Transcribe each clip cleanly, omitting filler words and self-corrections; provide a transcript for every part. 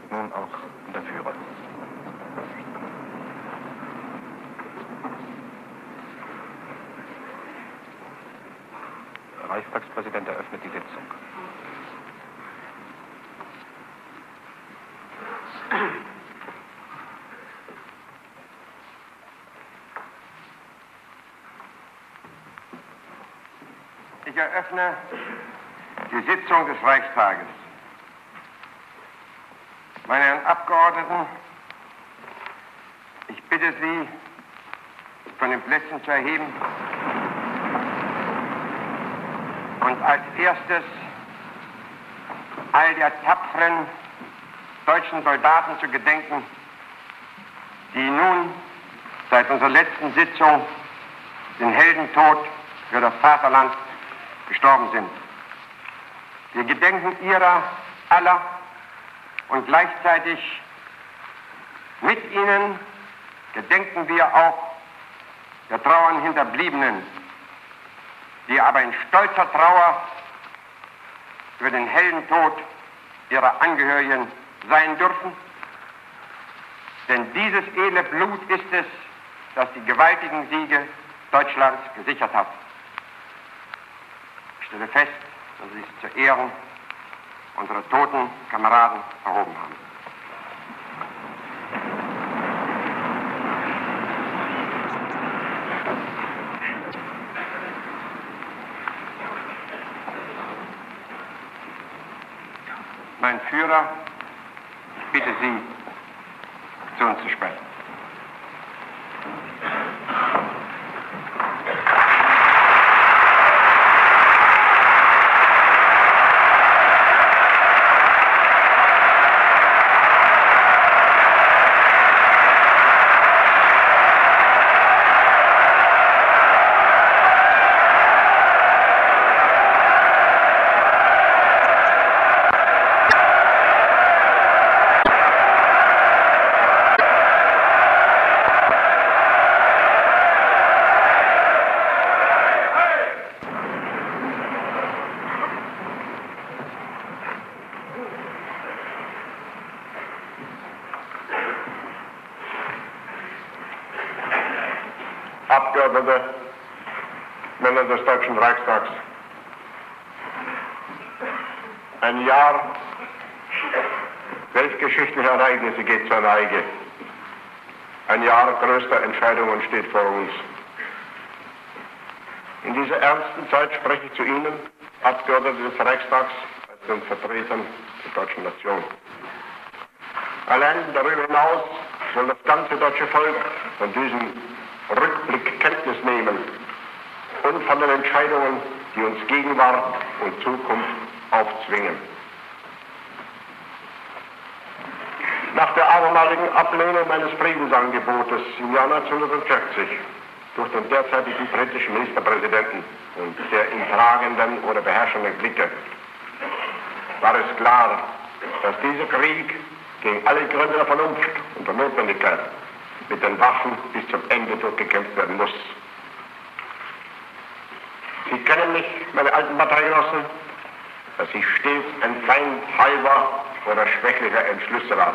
nun auch der Führer. Der Reichstagspräsident eröffnet die Sitzung. Ich eröffne die Sitzung des Reichstages. Meine Herren Abgeordneten, ich bitte Sie, von den Plätzen zu erheben und als erstes all der tapferen deutschen Soldaten zu gedenken, die nun seit unserer letzten Sitzung den Heldentod für das Vaterland gestorben sind. Wir gedenken ihrer aller und gleichzeitig mit ihnen gedenken wir auch der trauernden Hinterbliebenen, die aber in stolzer Trauer über den Heldentod ihrer Angehörigen sein dürfen. Denn dieses edle Blut ist es, das die gewaltigen Siege Deutschlands gesichert hat. Ich stelle fest, dass Sie sich zur Ehrung unserer toten Kameraden erhoben haben. Mein Führer, ich bitte Sie, zu uns zu sprechen. Abgeordnete, Männer des Deutschen Reichstags. Ein Jahr weltgeschichtlicher Ereignisse geht zur Neige. Ein Jahr größter Entscheidungen steht vor uns. In dieser ernsten Zeit spreche ich zu Ihnen, Abgeordnete des Reichstags, als den Vertretern der deutschen Nation. Allein darüber hinaus soll das ganze deutsche Volk von diesem Rückblick Kenntnis nehmen und von den Entscheidungen, die uns Gegenwart und Zukunft aufzwingen. Nach der abermaligen Ablehnung meines Friedensangebotes im Jahr 1940 durch den derzeitigen britischen Ministerpräsidenten und der ihn tragenden oder beherrschenden Clique war es klar, dass dieser Krieg gegen alle Gründe der Vernunft und der Notwendigkeit mit den Waffen bis zum Ende durchgekämpft werden muss. Sie kennen mich, meine alten Parteigenossen, dass ich stets ein Feind halber oder schwächlicher Entschlüsse war.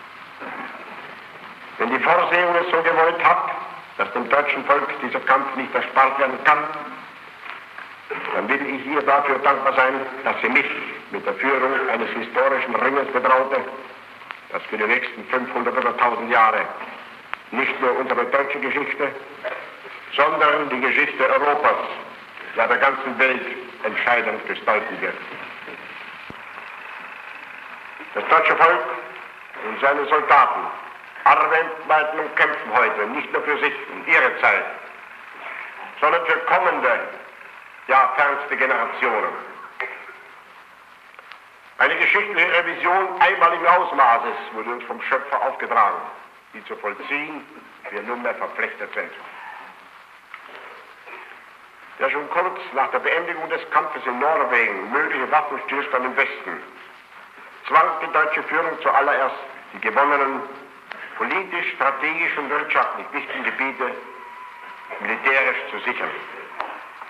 Wenn die Vorsehung es so gewollt hat, dass dem deutschen Volk dieser Kampf nicht erspart werden kann, dann will ich ihr dafür dankbar sein, dass sie mich mit der Führung eines historischen Ringes betraute, das für die nächsten 500 oder 1000 Jahre nicht nur unsere deutsche Geschichte, sondern die Geschichte Europas, ja der ganzen Welt entscheidend gestalten wird. Das deutsche Volk und seine Soldaten arbeiten und kämpfen heute nicht nur für sich und ihre Zeit, sondern für kommende, ja fernste Generationen. Eine geschichtliche Revision einmaligen Ausmaßes wurde uns vom Schöpfer aufgetragen, die zu vollziehen wir nunmehr verpflichtet sind. Der schon kurz nach der Beendigung des Kampfes in Norwegen mögliche Waffenstillstand im Westen zwang die deutsche Führung zuallererst, die gewonnenen politisch, strategisch und wirtschaftlich wichtigen Gebiete militärisch zu sichern.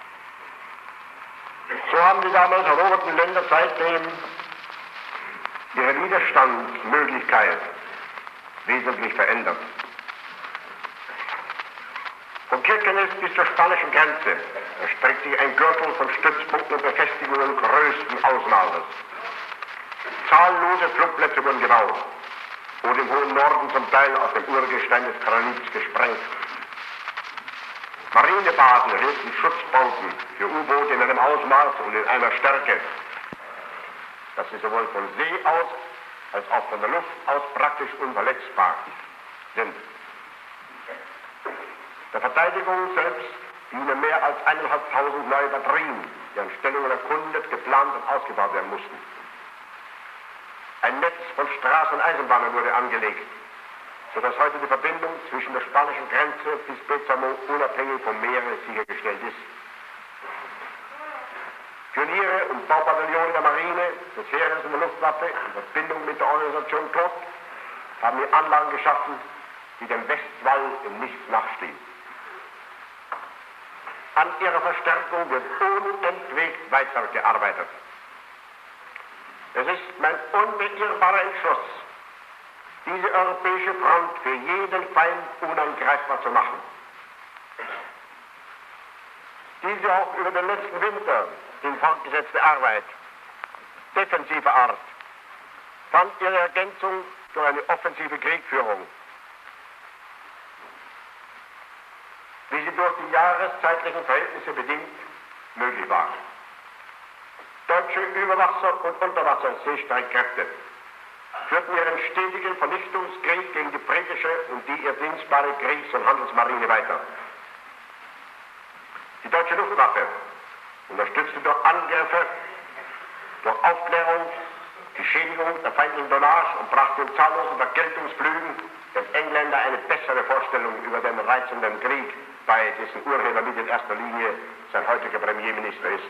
So haben die damals eroberten Länder seitdem ihre Widerstandsmöglichkeit wesentlich verändert. Von Kirkenes bis zur spanischen Grenze erstreckt sich ein Gürtel von Stützpunkten und Befestigungen größten Ausmaßes. Zahllose Flugplätze wurden gebaut oder im hohen Norden zum Teil aus dem Urgestein des Granits gesprengt. Marinebasen erhielten Schutzbauten für U-Boote in einem Ausmaß und in einer Stärke, dass sie sowohl von See aus als auch von der Luft aus praktisch unverletzbar sind. Der Verteidigung selbst dienen mehr als 1.500 neue Batterien, deren Stellungen erkundet, geplant und ausgebaut werden mussten. Ein Netz von Straßen und Eisenbahnen wurde angelegt, sodass heute die Verbindung zwischen der spanischen Grenze bis Bezamo unabhängig vom Meere sichergestellt ist. Pioniere und Baubataillone der Marine, des Heeres und der Luftwaffe in Verbindung mit der Organisation Klott haben die Anlagen geschaffen, die dem Westwall in nichts nachstehen. An ihrer Verstärkung wird unentwegt weitergearbeitet. Es ist mein unbeirrbarer Entschluss, diese europäische Front für jeden Feind unangreifbar zu machen. Diese auch über den letzten Winter in fortgesetzte Arbeit defensiver Art fand ihre Ergänzung durch eine offensive Kriegführung, wie sie durch die jahreszeitlichen Verhältnisse bedingt möglich war. Deutsche Überwasser- und Unterwasserseestreitkräfte führten ihren stetigen Vernichtungskrieg gegen die britische und die ihr dienstbare Kriegs- und Handelsmarine weiter. Die deutsche Luftwaffe unterstützte durch Angriffe, durch Aufklärung, die Schädigung der feindlichen Tonnage und brachte in zahllosen Vergeltungsflügen den Engländern eine bessere Vorstellung über den reizenden Krieg bei, dessen Urheber mit in erster Linie sein heutiger Premierminister ist.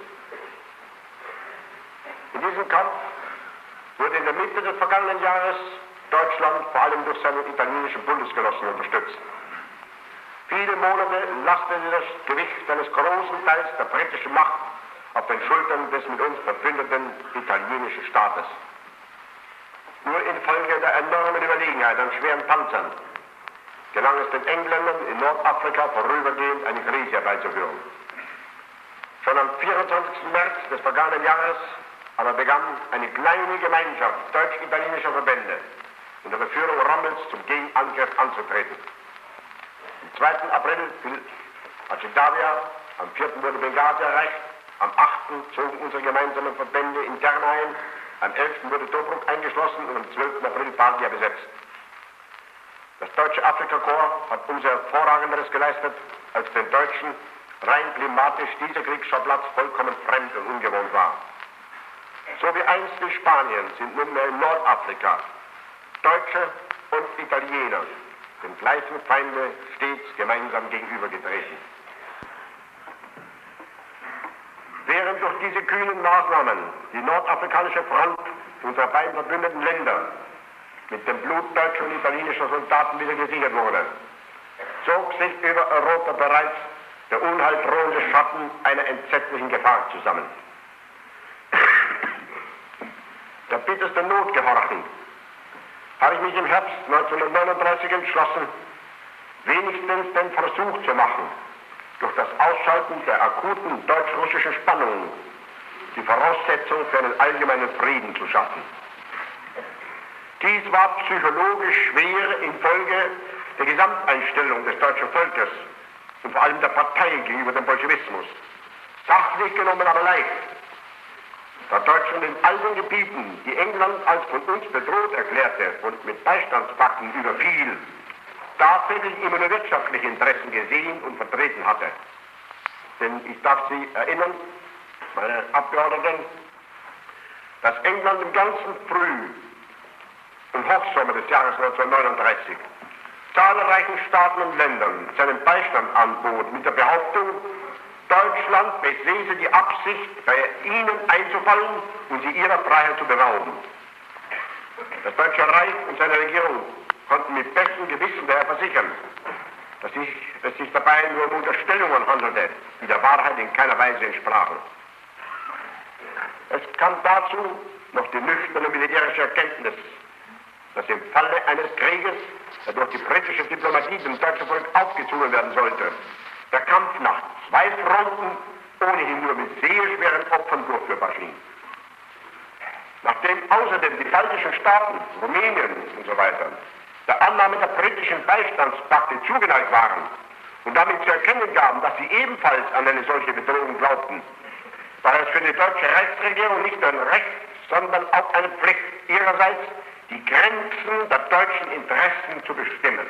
In diesem Kampf wurde in der Mitte des vergangenen Jahres Deutschland vor allem durch seine italienischen Bundesgenossen unterstützt. Viele Monate lastete das Gewicht eines großen Teils der britischen Macht auf den Schultern des mit uns verbündeten italienischen Staates. Nur infolge der enormen Überlegenheit an schweren Panzern gelang es den Engländern in Nordafrika vorübergehend eine Krise herbeizuführen. Schon am 24. März des vergangenen Jahres aber begann eine kleine Gemeinschaft deutsch-italienischer Verbände unter der Führung Rommels zum Gegenangriff anzutreten. Am 2. April fiel Archidavia, am 4. wurde Benghazi erreicht, am 8. zogen unsere gemeinsamen Verbände intern ein, am 11. wurde Tobruk eingeschlossen und am 12. April Bandia besetzt. Das deutsche Afrikakorps hat umso hervorragenderes geleistet, als den Deutschen rein klimatisch dieser Kriegsschauplatz vollkommen fremd und ungewohnt war. So wie einst in Spanien sind nunmehr in Nordafrika Deutsche und Italiener dem gleichen Feinde stets gemeinsam gegenübergetreten. Während durch diese kühnen Maßnahmen die nordafrikanische Front unserer beiden verbündeten Länder mit dem Blut deutscher und italienischer Soldaten wieder gesichert wurde, zog sich über Europa bereits der unheildrohende Schatten einer entsetzlichen Gefahr zusammen. Der bittersten Not gehorchend, habe ich mich im Herbst 1939 entschlossen, wenigstens den Versuch zu machen, durch das Ausschalten der akuten deutsch-russischen Spannungen die Voraussetzung für einen allgemeinen Frieden zu schaffen. Dies war psychologisch schwer infolge der Gesamteinstellung des deutschen Volkes und vor allem der Partei gegenüber dem Bolschewismus. Sachlich genommen aber leicht, da Deutschland in all den Gebieten, die England als von uns bedroht erklärte und mit Beistandspakten überfiel, tatsächlich immer nur wirtschaftliche Interessen gesehen und vertreten hatte. Denn ich darf Sie erinnern, meine Abgeordneten, dass England im ganzen Früh- und Hochsommer des Jahres 1939 zahlreichen Staaten und Ländern seinen Beistand anbot mit der Behauptung, Deutschland besäße die Absicht, bei ihnen einzufallen und sie ihrer Freiheit zu berauben. Das Deutsche Reich und seine Regierung konnten mit bestem Gewissen daher versichern, dass es sich dabei nur um Unterstellungen handelte, die der Wahrheit in keiner Weise entsprachen. Es kam dazu noch die nüchterne militärische Erkenntnis, dass im Falle eines Krieges, der durch die britische Diplomatie dem deutschen Volk aufgezwungen werden sollte, der Kampf nach zwei Fronten ohnehin nur mit sehr schweren Opfern durchführbar schien. Nachdem außerdem die baltischen Staaten, Rumänien und so weiter, der Annahme der britischen Beistandspakte zugeneigt waren und damit zu erkennen gaben, dass sie ebenfalls an eine solche Bedrohung glaubten, war es für die deutsche Reichsregierung nicht nur ein Recht, sondern auch eine Pflicht ihrerseits, die Grenzen der deutschen Interessen zu bestimmen.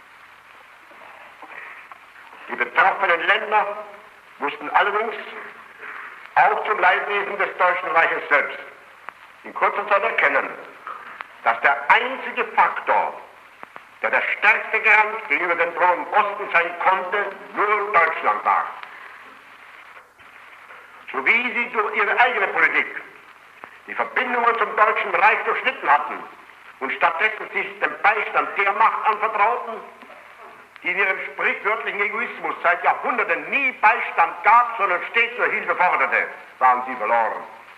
Die betroffenen Länder mussten allerdings auch zum Leidwesen des Deutschen Reiches selbst in kurzer Zeit erkennen, dass der einzige Faktor, der der stärkste Garant gegenüber dem drohenden Osten sein konnte, nur Deutschland war. So wie sie durch ihre eigene Politik die Verbindungen zum Deutschen Reich durchschnitten hatten und stattdessen sich dem Beistand der Macht anvertrauten, die in ihrem sprichwörtlichen Egoismus seit Jahrhunderten nie Beistand gab, sondern stets nur Hilfe forderte, waren sie verloren.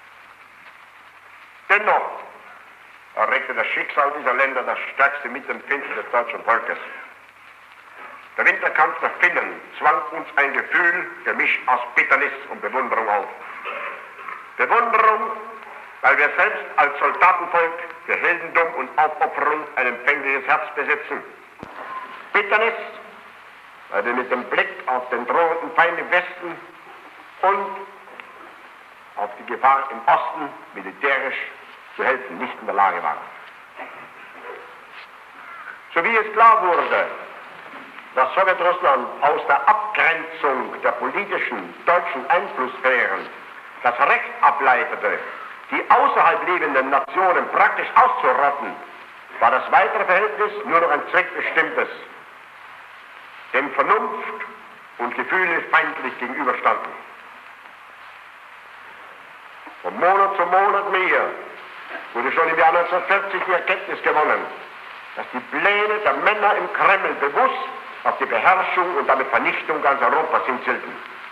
Dennoch erregte das Schicksal dieser Länder das stärkste Mitempfinden des deutschen Volkes. Der Winterkampf der Finnen zwang uns ein Gefühl, gemischt aus Bitternis und Bewunderung auf. Bewunderung, weil wir selbst als Soldatenvolk für Heldendom und Aufopferung ein empfängliches Herz besitzen. Bitternis, weil wir mit dem Blick auf den drohenden Feind im Westen und auf die Gefahr im Osten militärisch zu helfen nicht in der Lage waren. So wie es klar wurde, dass Sowjetrussland aus der Abgrenzung der politischen deutschen Einflusssphären das Recht ableitete, die außerhalb lebenden Nationen praktisch auszurotten, war das weitere Verhältnis nur noch ein zweckbestimmtes, dem Vernunft und Gefühle feindlich gegenüberstanden. Von Monat zu Monat mehr wurde schon im Jahr 1940 die Erkenntnis gewonnen, dass die Pläne der Männer im Kreml bewusst auf die Beherrschung und damit Vernichtung ganz Europas hinzielten.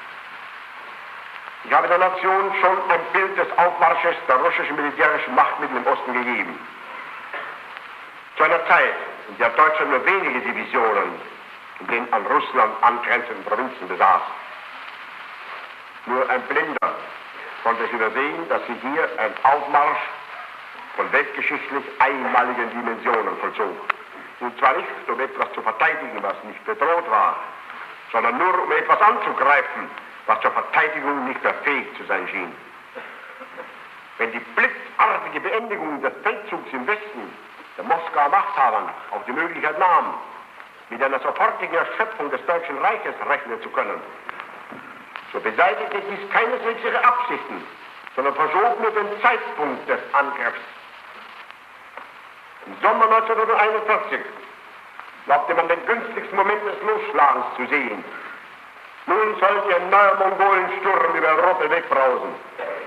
Ich habe der Nation schon ein Bild des Aufmarsches der russischen militärischen Machtmittel im Osten gegeben. Zu einer Zeit, in der Deutschland nur wenige Divisionen in den an Russland angrenzenden Provinzen besaß. Nur ein Blinder konnte es übersehen, dass sich hier ein Aufmarsch von weltgeschichtlich einmaligen Dimensionen vollzog. Und zwar nicht, um etwas zu verteidigen, was nicht bedroht war, sondern nur um etwas anzugreifen, was zur Verteidigung nicht mehr fähig zu sein schien. Wenn die blitzartige Beendigung des Feldzugs im Westen der Moskauer Machthabern auch die Möglichkeit nahm, mit einer sofortigen Erschöpfung des Deutschen Reiches rechnen zu können, so beseitigte dies keineswegs ihre Absichten, sondern verschob nur den Zeitpunkt des Angriffs. Im Sommer 1941 glaubte man den günstigsten Moment des Losschlagens zu sehen. Nun sollte ein neuer Mongolensturm über Europa wegbrausen.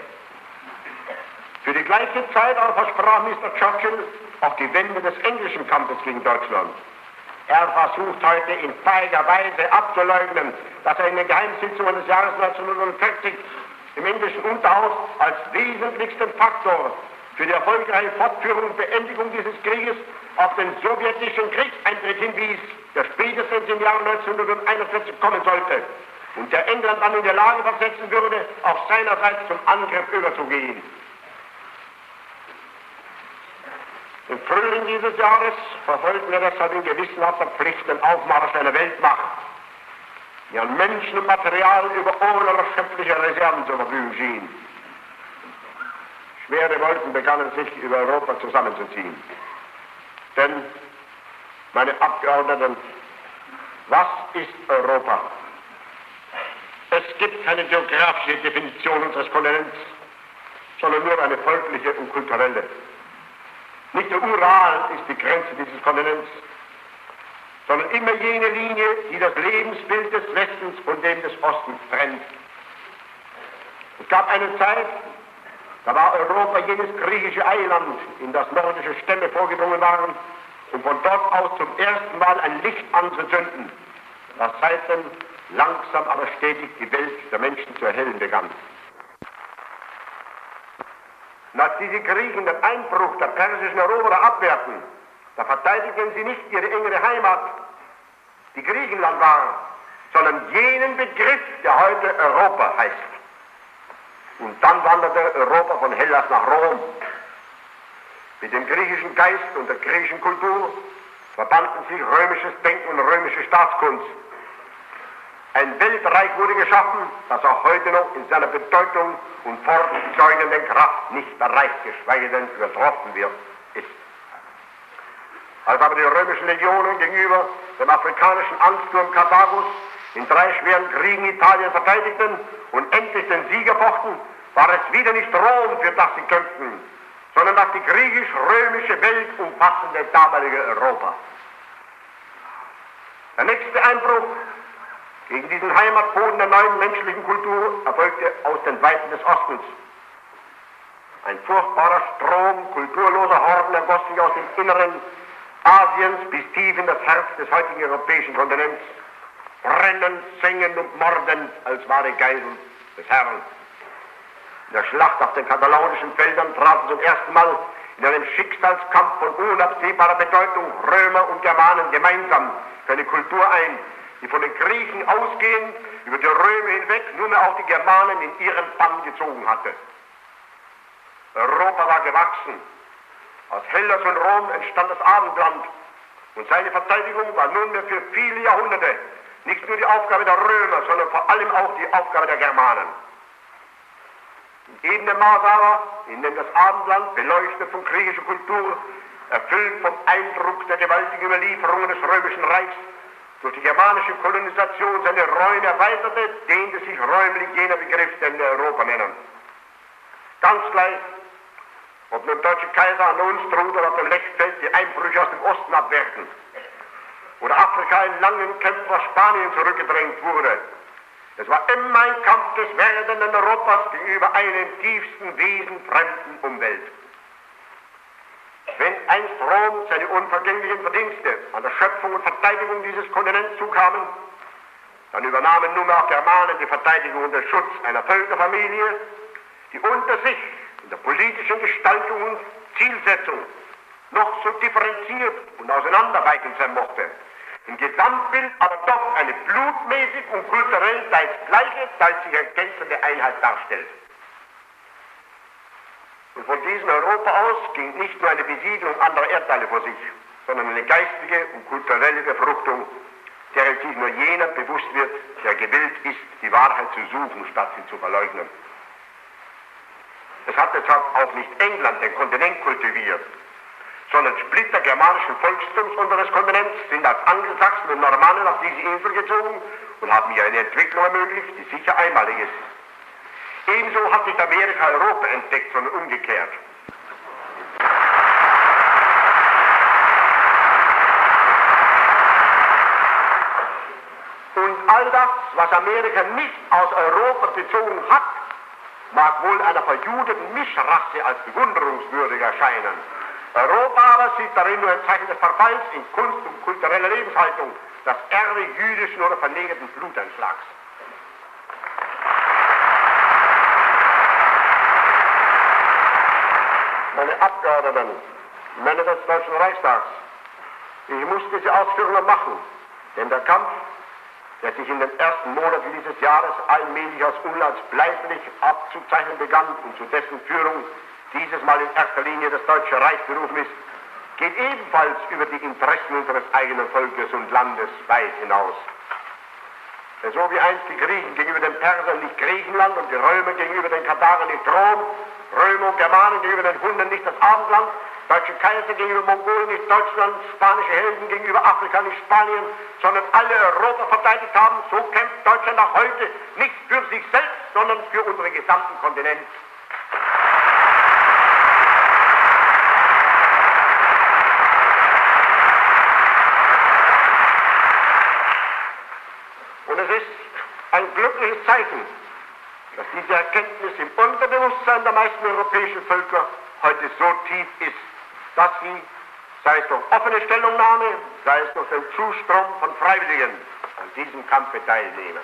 Für die gleiche Zeit aber versprach Mr. Churchill auch die Wende des englischen Kampfes gegen Deutschland. Er versucht heute in feiger Weise abzuleugnen, dass er in den Geheimsitzungen des Jahres 1940 im englischen Unterhaus als wesentlichsten Faktor für die erfolgreiche Fortführung und Beendigung dieses Krieges auf den sowjetischen Kriegseintritt hinwies, der spätestens im Jahr 1941 kommen sollte und der England dann in der Lage versetzen würde, auch seinerseits zum Angriff überzugehen. Im Frühling dieses Jahres verfolgten wir deshalb in gewissenhafter Pflicht den Aufmarsch einer Weltmacht, die an Menschen und Material über unerschöpfliche Reserven zur Verfügung schien. Schwere Wolken begannen sich über Europa zusammenzuziehen. Denn, meine Abgeordneten, was ist Europa? Es gibt keine geografische Definition unseres Kontinents, sondern nur eine volkliche und kulturelle. Nicht der Ural ist die Grenze dieses Kontinents, sondern immer jene Linie, die das Lebensbild des Westens von dem des Ostens trennt. Es gab eine Zeit, da war Europa jenes griechische Eiland, in das nordische Stämme vorgedrungen waren, um von dort aus zum ersten Mal ein Licht anzuzünden, das seitdem langsam aber stetig die Welt der Menschen zu erhellen begann. Und als diese Griechen den Einbruch der persischen Eroberer abwehrten, da verteidigten sie nicht ihre engere Heimat, die Griechenland war, sondern jenen Begriff, der heute Europa heißt. Und dann wanderte Europa von Hellas nach Rom. Mit dem griechischen Geist und der griechischen Kultur verbanden sich römisches Denken und römische Staatskunst. Ein Weltreich wurde geschaffen, das auch heute noch in seiner Bedeutung und fortzeugenden Kraft nicht erreicht, geschweige denn übertroffen wird, ist. Als aber die römischen Legionen gegenüber dem afrikanischen Ansturm Karthagos in 3 schweren Kriegen Italien verteidigten und endlich den Sieger fochten, war es wieder nicht Rom, für das sie kämpften, sondern das die griechisch-römische Welt umfassende damalige Europa. Der nächste Einbruch gegen diesen Heimatboden der neuen menschlichen Kultur erfolgte aus den Weiten des Ostens. Ein furchtbarer Strom kulturloser Horden ergoss sich aus dem Inneren Asiens bis tief in das Herz des heutigen europäischen Kontinents, brennend, sengend und mordend als wahre Geiseln des Herrn. In der Schlacht auf den katalonischen Feldern traten zum ersten Mal in einem Schicksalskampf von unabsehbarer Bedeutung Römer und Germanen gemeinsam für eine Kultur ein, die von den Griechen ausgehend über die Römer hinweg nunmehr auch die Germanen in ihren Bann gezogen hatte. Europa war gewachsen. Aus Hellas und Rom entstand das Abendland und seine Verteidigung war nunmehr für viele Jahrhunderte nicht nur die Aufgabe der Römer, sondern vor allem auch die Aufgabe der Germanen. In ebenem Maß aber, in dem das Abendland, beleuchtet von griechischer Kultur, erfüllt vom Eindruck der gewaltigen Überlieferungen des Römischen Reichs, durch die germanische Kolonisation seine Räume erweiterte, dehnte sich räumlich jener Begriff, den wir Europa nennen. Ganz gleich, ob nun deutsche Kaiser an uns trug oder auf dem Lechfeld die Einbrüche aus dem Osten abwehrten, oder Afrika in langen Kämpfen aus Spanien zurückgedrängt wurde. Es war immer ein Kampf des werdenden Europas gegenüber einer im tiefsten Wesen fremden Umwelt. Wenn einst Rom seine unvergänglichen Verdienste an der Schöpfung und Verteidigung dieses Kontinents zukamen, dann übernahmen nunmehr auch Germanen die Verteidigung und den Schutz einer Völkerfamilie, die unter sich in der politischen Gestaltung und Zielsetzung noch so differenziert und auseinanderweichend sein mochte, im Gesamtbild aber doch eine blutmäßig und kulturell teils gleiche, teils sich ergänzende Einheit darstellt. Und von diesem Europa aus ging nicht nur eine Besiedlung anderer Erdteile vor sich, sondern eine geistige und kulturelle Befruchtung, der sich nur jener bewusst wird, der gewillt ist, die Wahrheit zu suchen, statt sie zu verleugnen. Es hat deshalb auch nicht England den Kontinent kultiviert, sondern Splitter germanischen Volkstums unseres Kontinents sind als Angelsachsen und Normannen auf diese Insel gezogen und haben hier eine Entwicklung ermöglicht, die sicher einmalig ist. Ebenso hat nicht Amerika Europa entdeckt, sondern umgekehrt. Und all das, was Amerika nicht aus Europa bezogen hat, mag wohl einer verjudeten Mischrasse als bewunderungswürdig erscheinen. Europa aber sieht darin nur ein Zeichen des Verfalls in Kunst und kultureller Lebenshaltung, das Erbe jüdischen oder vernegerten Bluteinschlags. Meine Abgeordneten, Männer des Deutschen Reichstags, ich muss diese Ausführungen machen, denn der Kampf, der sich in den ersten Monaten dieses Jahres allmählich als unausbleiblich abzuzeichnen begann und zu dessen Führung dieses Mal in erster Linie das Deutsche Reich berufen ist, geht ebenfalls über die Interessen unseres eigenen Volkes und Landes weit hinaus. Denn so wie einst die Griechen gegenüber den Persern nicht Griechenland und die Römer gegenüber den Karthagern nicht Rom, Römer und Germanen gegenüber den Hunden nicht das Abendland, deutsche Kaiser gegenüber Mongolen nicht Deutschland, spanische Helden gegenüber Afrika nicht Spanien, sondern alle Europa verteidigt haben, so kämpft Deutschland auch heute nicht für sich selbst, sondern für unseren gesamten Kontinent. Und es ist ein glückliches Zeichen, dass diese Erkenntnis im Unterbewusstsein der meisten europäischen Völker heute so tief ist, dass sie, sei es durch offene Stellungnahme, sei es durch den Zustrom von Freiwilligen, an diesem Kampfe teilnehmen.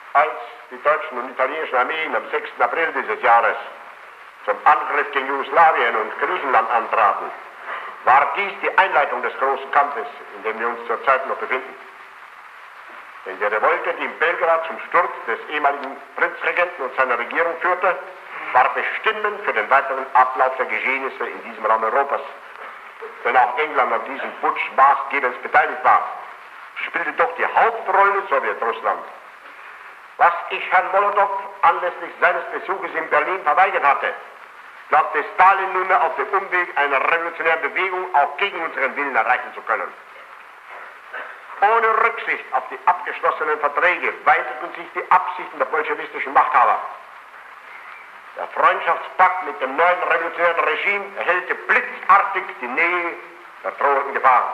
Als die deutschen und italienischen Armeen am 6. April dieses Jahres zum Angriff gegen Jugoslawien und Griechenland antraten, war dies die Einleitung des großen Kampfes, in dem wir uns zurzeit noch befinden. Denn die Revolte, die in Belgrad zum Sturz des ehemaligen Prinzregenten und seiner Regierung führte, war bestimmend für den weiteren Ablauf der Geschehnisse in diesem Raum Europas. Wenn auch England an diesem Putsch maßgebend beteiligt war, spielte doch die Hauptrolle Sowjetrussland. Was ich Herrn Molotow anlässlich seines Besuches in Berlin verweigert hatte, glaubte Stalin nunmehr auf dem Umweg einer revolutionären Bewegung auch gegen unseren Willen erreichen zu können. Ohne Rücksicht auf die abgeschlossenen Verträge weiteten sich die Absichten der bolschewistischen Machthaber. Der Freundschaftspakt mit dem neuen revolutionären Regime erhellte blitzartig die Nähe der drohenden Gefahr.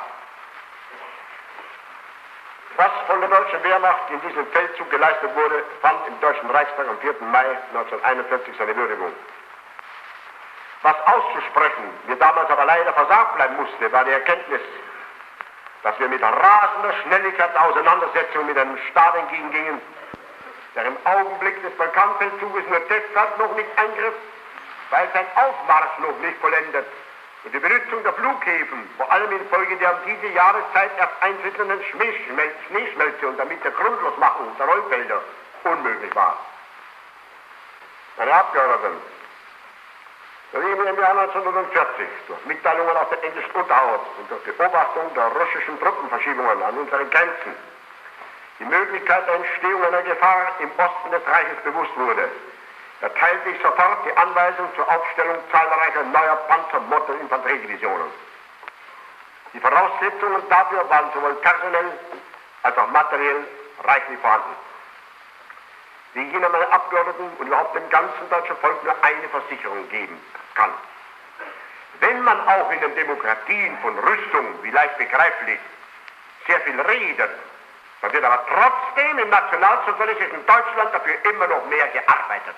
Was von der deutschen Wehrmacht in diesem Feldzug geleistet wurde, fand im Deutschen Reichstag am 4. Mai 1941 seine Würdigung. Was auszusprechen mir damals aber leider versagt bleiben musste, war die Erkenntnis, dass wir mit rasender Schnelligkeit der Auseinandersetzung mit einem Staat entgegengingen, der im Augenblick des Balkanfeldzuges nur deshalb noch nicht eingriff, weil sein Aufmarsch noch nicht vollendet und die Benutzung der Flughäfen, vor allem infolge der um diese Jahreszeit erst eintretenden Schneeschmelze und damit der Grundlosmachung der Rollfelder unmöglich war. Meine Abgeordneten, soeben im Jahr 1940 durch Mitteilungen aus der englischen Unterhaus und durch Beobachtung der russischen Truppenverschiebungen an unseren Grenzen die Möglichkeit der Entstehung einer Gefahr im Osten des Reiches bewusst wurde, erteilte ich sofort die Anweisung zur Aufstellung zahlreicher neuer Panzer-Infanteriedivisionen. Die Voraussetzungen dafür waren sowohl personell als auch materiell reichlich vorhanden. Wie ich Ihnen, meine Abgeordneten und überhaupt dem ganzen deutschen Volk nur eine Versicherung geben kann. Wenn man auch in den Demokratien von Rüstung, wie leicht begreiflich, sehr viel redet, dann wird aber trotzdem im nationalsozialistischen Deutschland dafür immer noch mehr gearbeitet.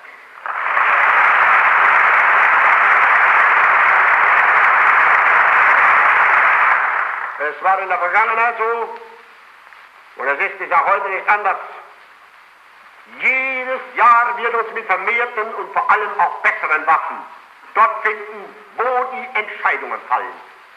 Es war in der Vergangenheit so, und es ist ja heute nicht anders. Jedes Jahr wird uns mit vermehrten und vor allem auch besseren Waffen dort finden, wo die Entscheidungen fallen.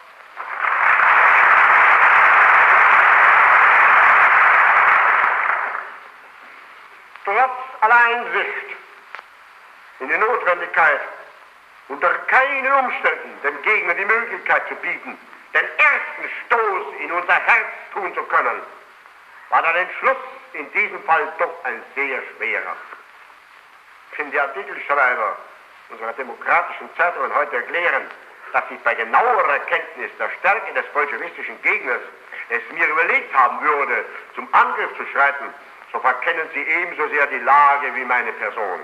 Trotz aller Einsicht in die Notwendigkeit, unter keinen Umständen dem Gegner die Möglichkeit zu bieten, den ersten Stoß in unser Herz tun zu können, war der Entschluss in diesem Fall doch ein sehr schwerer. Wenn die Artikelschreiber unserer demokratischen Zeitungen heute erklären, dass sie bei genauerer Kenntnis der Stärke des bolschewistischen Gegners es mir überlegt haben würde, zum Angriff zu schreiten, so verkennen sie ebenso sehr die Lage wie meine Person.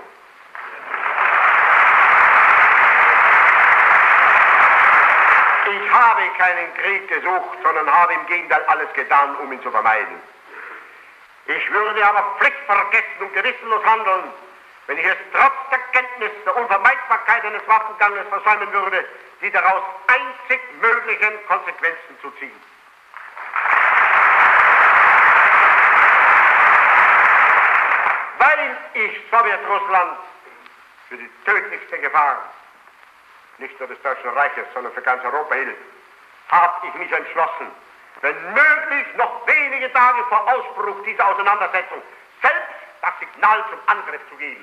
Ich habe keinen Krieg gesucht, sondern habe im Gegenteil alles getan, um ihn zu vermeiden. Ich würde aber pflichtvergessen und gewissenlos handeln, wenn ich es trotz der Kenntnis der Unvermeidbarkeit eines Waffenganges versäumen würde, die daraus einzig möglichen Konsequenzen zu ziehen. Weil ich Sowjetrussland für die tödlichste Gefahr nicht nur des Deutschen Reiches, sondern für ganz Europa hielt, habe ich mich entschlossen, wenn möglich noch wenige Tage vor Ausbruch dieser Auseinandersetzung selbst das Signal zum Angriff zu geben.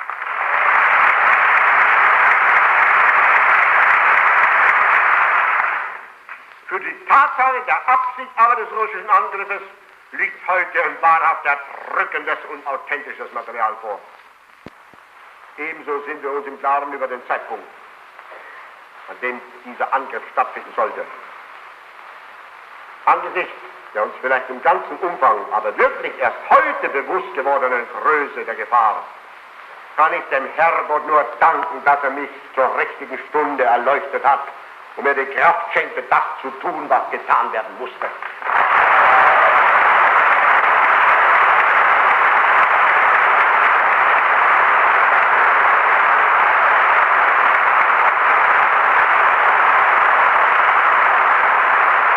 Für die Tatsache der Absicht aber des russischen Angriffes liegt heute ein wahrhaft erdrückendes und authentisches Material vor. Ebenso sind wir uns im Klaren über den Zeitpunkt, an dem dieser Angriff stattfinden sollte. Angesichts der uns vielleicht im ganzen Umfang, aber wirklich erst heute bewusst gewordenen Größe der Gefahr, kann ich dem Herrgott nur danken, dass er mich zur richtigen Stunde erleuchtet hat und mir die Kraft schenkte, das zu tun, was getan werden musste.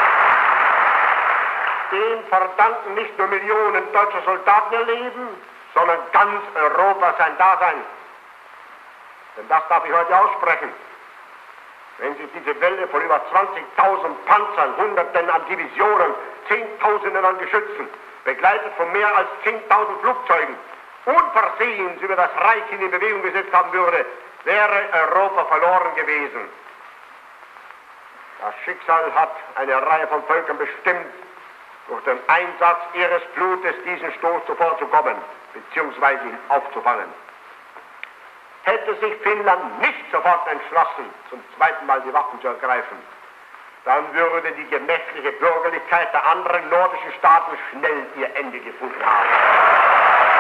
Dem verdanken nicht nur Millionen deutscher Soldaten ihr Leben, sondern ganz Europa sein Dasein. Denn das darf ich heute aussprechen. Wenn sich diese Welle von über 20.000 Panzern, Hunderten an Divisionen, Zehntausenden an Geschützen, begleitet von mehr als 10.000 Flugzeugen, unversehens über das Reich hin in Bewegung gesetzt haben würde, wäre Europa verloren gewesen. Das Schicksal hat eine Reihe von Völkern bestimmt, durch den Einsatz ihres Blutes diesen Stoß zuvorzukommen, beziehungsweise ihn aufzufangen. Hätte sich Finnland nicht sofort entschlossen, zum zweiten Mal die Waffen zu ergreifen, dann würde die gemächliche Bürgerlichkeit der anderen nordischen Staaten schnell ihr Ende gefunden haben.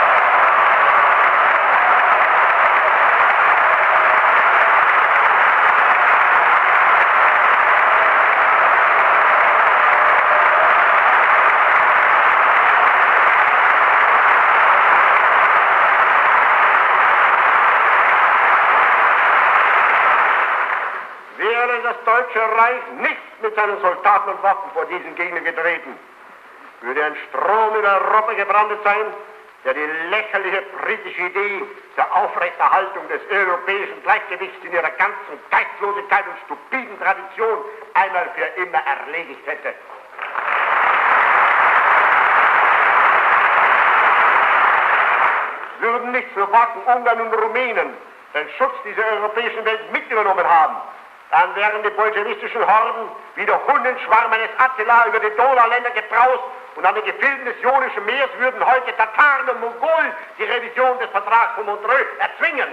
Das Deutsche Reich nicht mit seinen Soldaten und Waffen vor diesen Gegner getreten, würde ein Strom über Europa gebrannt sein, der die lächerliche britische Idee der Aufrechterhaltung des europäischen Gleichgewichts in ihrer ganzen Geistlosigkeit und stupiden Tradition einmal für immer erledigt hätte. Würden nicht Slowaken, Ungarn und Rumänen den Schutz dieser europäischen Welt mit übernommen haben, dann wären die bolschewistischen Horden wie der Hundenschwarm eines Attila über die Donauländer gebraust und an den Gefilden des Ionischen Meeres würden heute Tataren und Mongolen die Revision des Vertrags von Montreux erzwingen.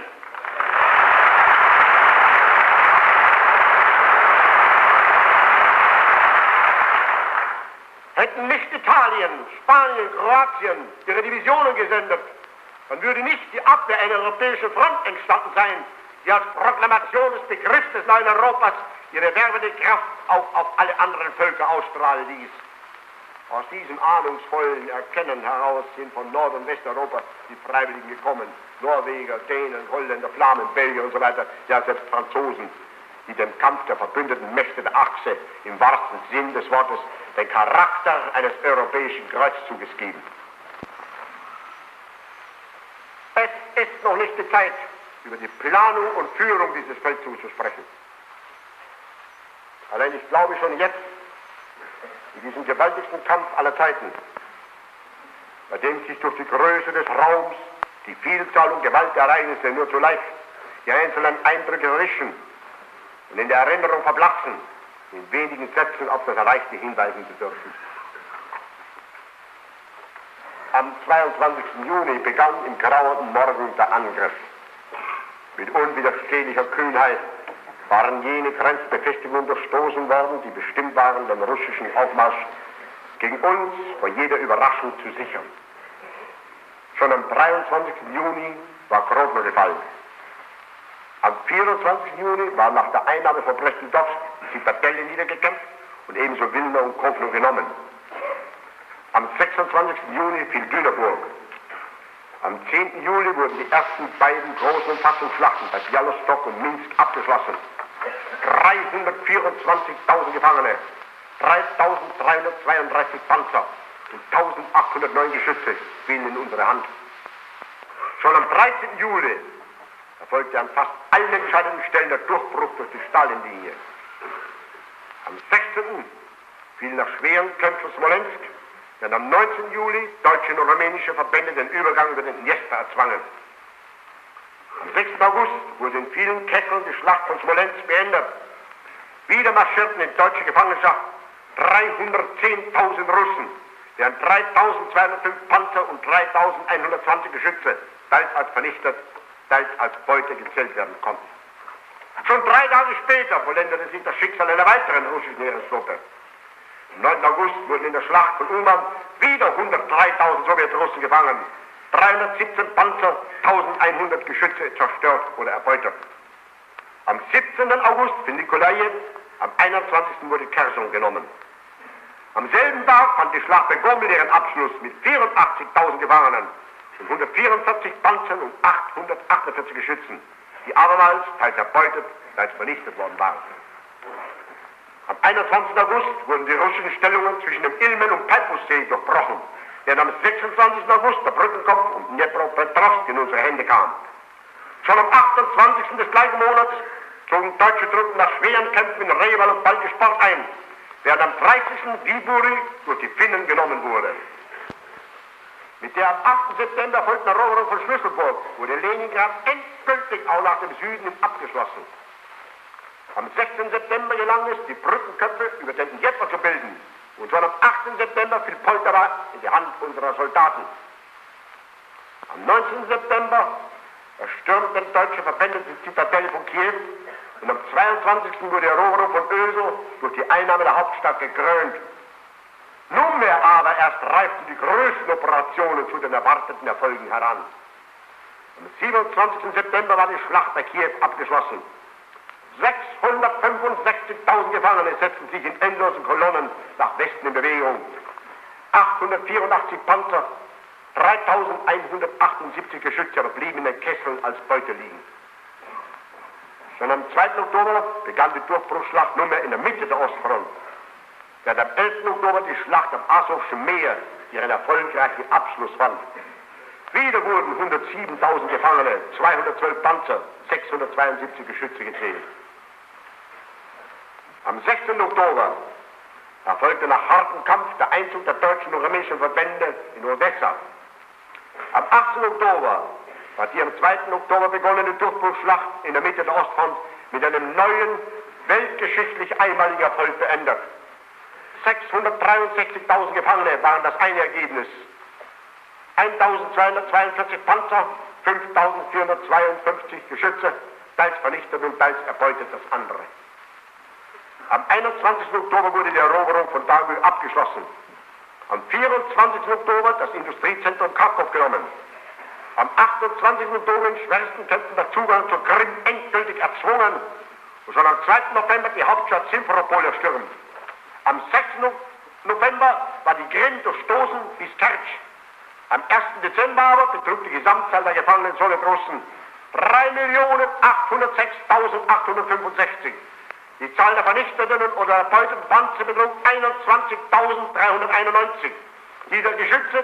Hätten nicht Italien, Spanien, Kroatien ihre Divisionen gesendet, dann würde nicht die Abwehr einer europäischen Front entstanden sein, die als Proklamation des Begriffs des neuen Europas ihre werbende Kraft auch auf alle anderen Völker ausstrahlen ließ. Aus diesem ahnungsvollen Erkennen heraus sind von Nord- und Westeuropa die Freiwilligen gekommen. Norweger, Dänen, Holländer, Flamen, Belgier und so weiter, ja selbst Franzosen, die dem Kampf der verbündeten Mächte der Achse im wahrsten Sinn des Wortes den Charakter eines europäischen Kreuzzuges geben. Es ist noch nicht die Zeit, über die Planung und Führung dieses Feldzugs zu sprechen. Allein ich glaube schon jetzt, in diesem gewaltigsten Kampf aller Zeiten, bei dem sich durch die Größe des Raums, die Vielzahl und Gewalt der Ereignisse nur zu leicht die einzelnen Eindrücke errischen und in der Erinnerung verblassen, in wenigen Sätzen auf das Erreichte hinweisen zu dürfen. Am 22. Juni begann im grauenden Morgen der Angriff. Mit unwiderstehlicher Kühnheit waren jene Grenzbefestigungen durchstoßen worden, die bestimmt waren, den russischen Aufmarsch gegen uns vor jeder Überraschung zu sichern. Schon am 23. Juni war Grodno gefallen. Am 24. Juni war nach der Einnahme von Brest-Litovsk die Zitadelle niedergekämpft und ebenso Wilna und Kovno genommen. Am 26. Juni fiel Dünaburg. Am 10. Juli wurden die ersten beiden großen Umfassungsschlachten bei Bialystok und Minsk abgeschlossen. 324.000 Gefangene, 3.332 Panzer und 1.809 Geschütze fielen in unsere Hand. Schon am 13. Juli erfolgte an fast allen entscheidenden Stellen der Durchbruch durch die Stalinlinie. Am 16. fiel nach schweren Kämpfen Smolensk, während am 19. Juli deutsche und rumänische Verbände den Übergang über den Dniester erzwangen. Am 6. August wurde in vielen Kesseln die Schlacht von Smolensk beendet. Wieder marschierten in deutsche Gefangenschaft 310.000 Russen, während 3.205 Panzer und 3.120 Geschütze teils als vernichtet, teils als Beute gezählt werden konnten. Schon 3 Tage später vollendete sich das Schicksal einer weiteren russischen Heeresgruppe. Am 9. August wurden in der Schlacht von Uman wieder 103.000 Sowjetrussen gefangen, 317 Panzer, 1100 Geschütze zerstört oder erbeutet. Am 17. August für Nikolajew, am 21. wurde Cherson genommen. Am selben Tag fand die Schlacht bei Gomel ihren Abschluss mit 84.000 Gefangenen und 144 Panzern und 848 Geschützen, die abermals teils erbeutet, teils vernichtet worden waren. Am 21. August wurden die russischen Stellungen zwischen dem Ilmen- und Peipussee durchbrochen während am 26. August der Brückenkopf und Dnepropetrovsk in unsere Hände kam. Schon am 28. des gleichen Monats zogen deutsche Truppen nach schweren Kämpfen in Reval und Baltisport ein, während am 30. Viipuri durch die Finnen genommen wurde. Mit der am 8. September folgten Eroberung von Schlüsselburg wurde Leningrad endgültig auch nach dem Süden abgeschlossen. Am 16. September gelang es, die Brückenköpfe über den Dnjepr zu bilden. Und schon am 18. September fiel Poltava in die Hand unserer Soldaten. Am 19. September erstürmten deutsche Verbände die Zitadelle von Kiew und am 22. wurde die Eroberung von Öso durch die Einnahme der Hauptstadt gekrönt. Nunmehr aber erst reiften die größten Operationen zu den erwarteten Erfolgen heran. Am 27. September war die Schlacht bei Kiew abgeschlossen. 665.000 Gefangene setzten sich in endlosen Kolonnen nach Westen in Bewegung. 884 Panzer, 3.178 Geschütze aber blieben in den Kesseln als Beute liegen. Schon am 2. Oktober begann die Durchbruchsschlacht nunmehr in der Mitte der Ostfront. Während am 11. Oktober die Schlacht am Asowschen Meer ihren erfolgreichen Abschluss fand. Wieder wurden 107.000 Gefangene, 212 Panzer, 672 Geschütze gezählt. Am 16. Oktober erfolgte nach hartem Kampf der Einzug der deutschen und rumänischen Verbände in Odessa. Am 18. Oktober war die am 2. Oktober begonnene Durchbruchsschlacht in der Mitte der Ostfront mit einem neuen, weltgeschichtlich einmaligen Erfolg beendet. 663.000 Gefangene waren das eine Ergebnis. 1.242 Panzer, 5.452 Geschütze, teils vernichtet und teils erbeutet das andere. Am 21. Oktober wurde die Eroberung von Dagu abgeschlossen. Am 24. Oktober das Industriezentrum Kharkov genommen. Am 28. Oktober in schwersten Kämpfen der Zugang zur Krim endgültig erzwungen und schon am 2. November die Hauptstadt Simferopol erstürmt. Am 6. November war die Krim durchstoßen bis Kertsch. Am 1. Dezember aber betrug die Gesamtzahl der Gefangenen Sowjetrussen 3.806.865. Die Zahl der vernichteten oder erbeuteten Panzer betrug 21.391. Die der Geschütze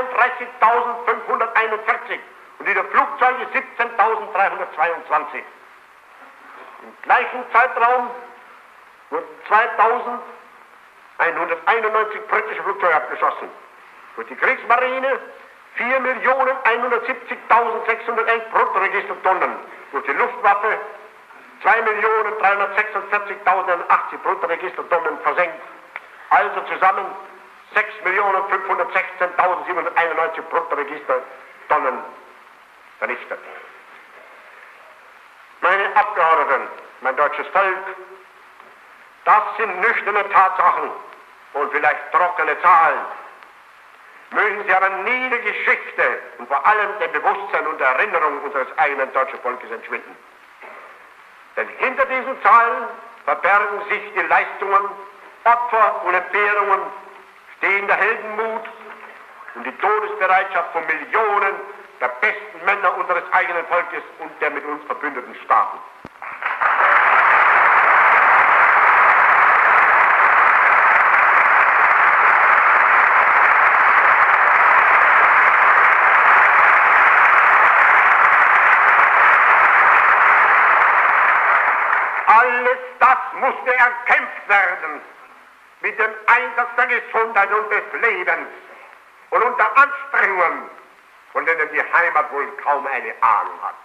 32.541 und die der Flugzeuge 17.322. Im gleichen Zeitraum wurden 2.191 britische Flugzeuge abgeschossen. Durch die Kriegsmarine 4.170.611 Bruttoregistertonnen. Durch die Luftwaffe 2.346.080 Bruttoregistertonnen versenkt. Also zusammen 6.516.791 Bruttoregistertonnen vernichtet. Meine Abgeordneten, mein deutsches Volk, das sind nüchterne Tatsachen und vielleicht trockene Zahlen. Mögen sie aber nie der Geschichte und vor allem dem Bewusstsein und der Erinnerung unseres eigenen deutschen Volkes entschwinden. Denn hinter diesen Zahlen verbergen sich die Leistungen, Opfer und Entbehrungen, stehen der Heldenmut und die Todesbereitschaft von Millionen der besten Männer unseres eigenen Volkes und der mit uns verbündeten Staaten. Alles das musste erkämpft werden mit dem Einsatz der Gesundheit und des Lebens und unter Anstrengungen, von denen die Heimat wohl kaum eine Ahnung hat.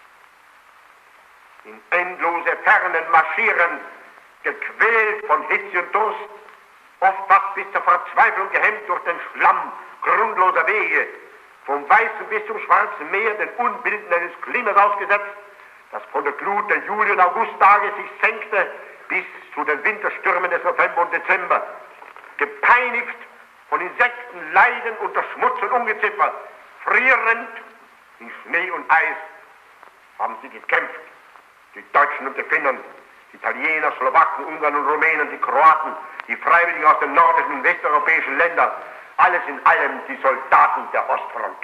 In endlose Fernen marschieren, gequält von Hitze und Durst, oft fast bis zur Verzweiflung gehemmt durch den Schlamm grundloser Wege, vom Weißen bis zum Schwarzen Meer den Unbilden eines Klimas ausgesetzt, das von der Glut der Juli- und Augusttage sich senkte bis zu den Winterstürmen des November und Dezember. Gepeinigt von Insekten, Leiden unter Schmutz und Ungeziefer, frierend in Schnee und Eis, haben sie gekämpft. Die Deutschen und die Finnen, die Italiener, Slowaken, Ungarn und Rumänen, die Kroaten, die Freiwilligen aus den nordischen und westeuropäischen Ländern, alles in allem die Soldaten der Ostfront.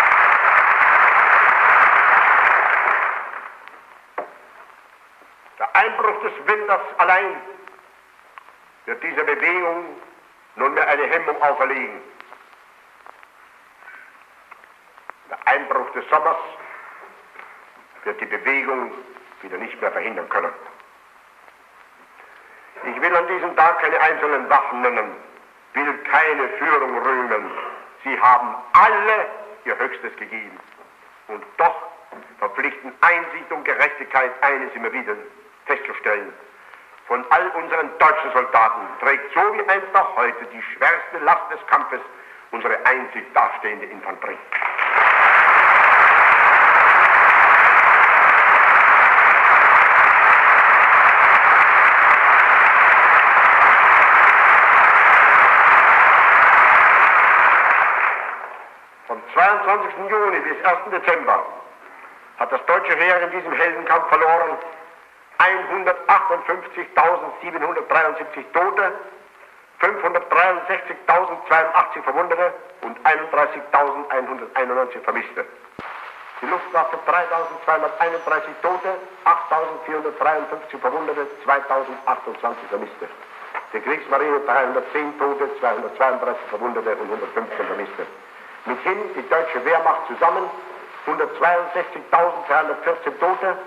Der Länders allein wird dieser Bewegung nunmehr eine Hemmung auferlegen. Der Einbruch des Sommers wird die Bewegung wieder nicht mehr verhindern können. Ich will an diesem Tag keine einzelnen Waffen nennen, will keine Führung rühmen. Sie haben alle ihr Höchstes gegeben. Und doch verpflichten Einsicht und Gerechtigkeit, eines immer wieder festzustellen. Von all unseren deutschen Soldaten trägt so wie einst auch heute die schwerste Last des Kampfes unsere einzig dastehende Infanterie. Vom 22. Juni bis 1. Dezember hat das deutsche Heer in diesem Heldenkampf verloren 158.773 Tote, 563.082 Verwundete und 31.191 Vermisste. Die Luftwaffe 3.231 Tote, 8.453 Verwundete, 2.028 Vermisste. Die Kriegsmarine 310 Tote, 232 Verwundete und 115 Vermisste. Mithin die deutsche Wehrmacht zusammen 162.314 Tote,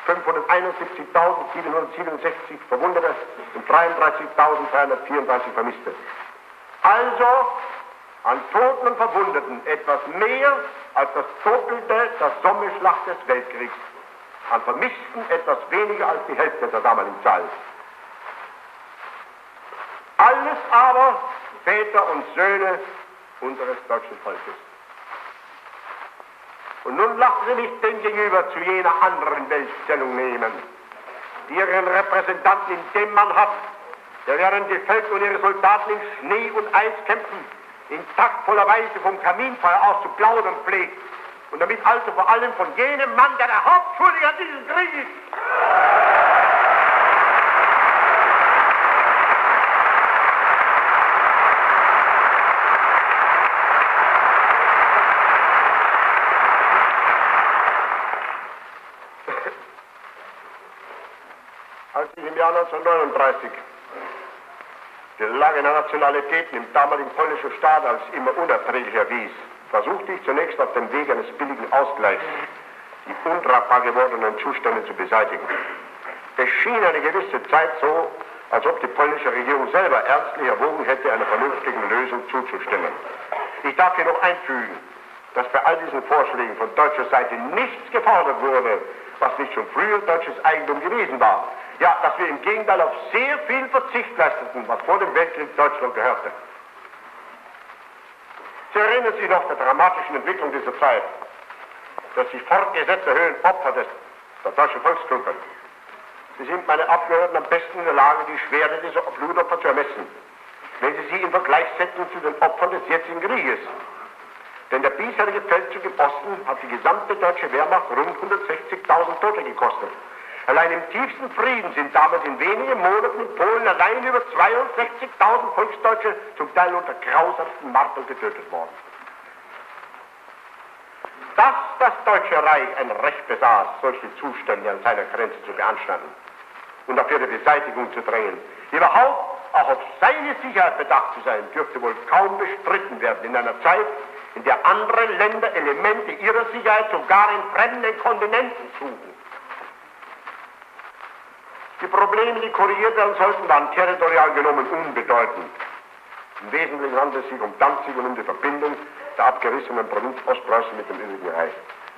571.767 Verwundete und 33.334 Vermisste. Also an Toten und Verwundeten etwas mehr als das Doppelte der Sommerschlacht des Weltkriegs. An Vermissten etwas weniger als die Hälfte der damaligen Zahl. Alles aber Väter und Söhne unseres deutschen Volkes. Und nun lassen Sie mich demgegenüber zu jener anderen Welt Stellung nehmen, die ihren Repräsentanten in dem Mann hat, der während die Völker und ihre Soldaten in Schnee und Eis kämpfen, in taktvoller Weise vom Kaminfeuer aus zu plaudern pflegt. Und damit also vor allem von jenem Mann, der Hauptschuldige an diesem Krieg ist. Als ich im Jahr 1939 die Lage der Nationalitäten im damaligen polnischen Staat als immer unerträglicher erwies, versuchte ich zunächst auf dem Weg eines billigen Ausgleichs die untragbar gewordenen Zustände zu beseitigen. Es schien eine gewisse Zeit so, als ob die polnische Regierung selber ernstlich erwogen hätte, einer vernünftigen Lösung zuzustimmen. Ich darf hier noch einfügen, dass bei all diesen Vorschlägen von deutscher Seite nichts gefordert wurde, was nicht schon früher deutsches Eigentum gewesen war. Ja, dass wir im Gegenteil auf sehr viel Verzicht leisteten, was vor dem Weltkrieg Deutschland gehörte. Sie erinnern sich noch der dramatischen Entwicklung dieser Zeit, dass sich fortgesetzt erhöhen Opfer der deutschen Volksgruppe. Sie sind, meine Abgeordneten, am besten in der Lage, die Schwere dieser Blutopfer zu ermessen, wenn Sie sie im Vergleich setzen zu den Opfern des jetzigen Krieges. Denn der bisherige Feldzug im Osten hat die gesamte deutsche Wehrmacht rund 160.000 Tote gekostet. Allein im tiefsten Frieden sind damals in wenigen Monaten in Polen allein über 62.000 Volksdeutsche zum Teil unter grausamsten Marteln getötet worden. Dass das Deutsche Reich ein Recht besaß, solche Zustände an seiner Grenze zu beanstanden und auf ihre Beseitigung zu drängen, überhaupt auch auf seine Sicherheit bedacht zu sein, dürfte wohl kaum bestritten werden in einer Zeit, in der andere Länder Elemente ihrer Sicherheit sogar in fremden Kontinenten suchen. Die Probleme, die korrigiert werden sollten, waren territorial genommen unbedeutend. Im Wesentlichen handelt es sich um Danzig und um die Verbindung der abgerissenen Provinz Ostpreußen mit dem übrigen Reich.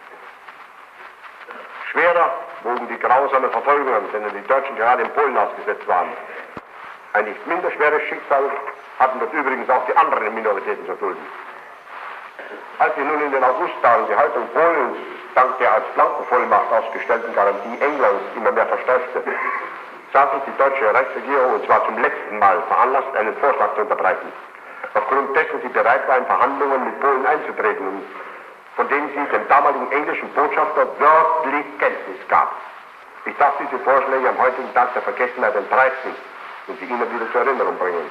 Schwerer wogen die grausamen Verfolgungen, denen die Deutschen gerade in Polen ausgesetzt waren. Ein nicht minder schweres Schicksal hatten dort übrigens auch die anderen Minoritäten zu dulden. Als ich nun in den Augusttagen die Haltung Polens dank der als Blankenvollmacht ausgestellten Garantie Englands immer mehr verstärkte, sah sich die deutsche Reichsregierung, und zwar zum letzten Mal, veranlasst, einen Vorschlag zu unterbreiten, aufgrund dessen sie bereit war, in Verhandlungen mit Polen einzutreten, und von denen sie dem damaligen englischen Botschafter wörtlich Kenntnis gab. Ich darf diese Vorschläge am heutigen Tag der Vergessenheit entreißen und sie Ihnen wieder zur Erinnerung bringen.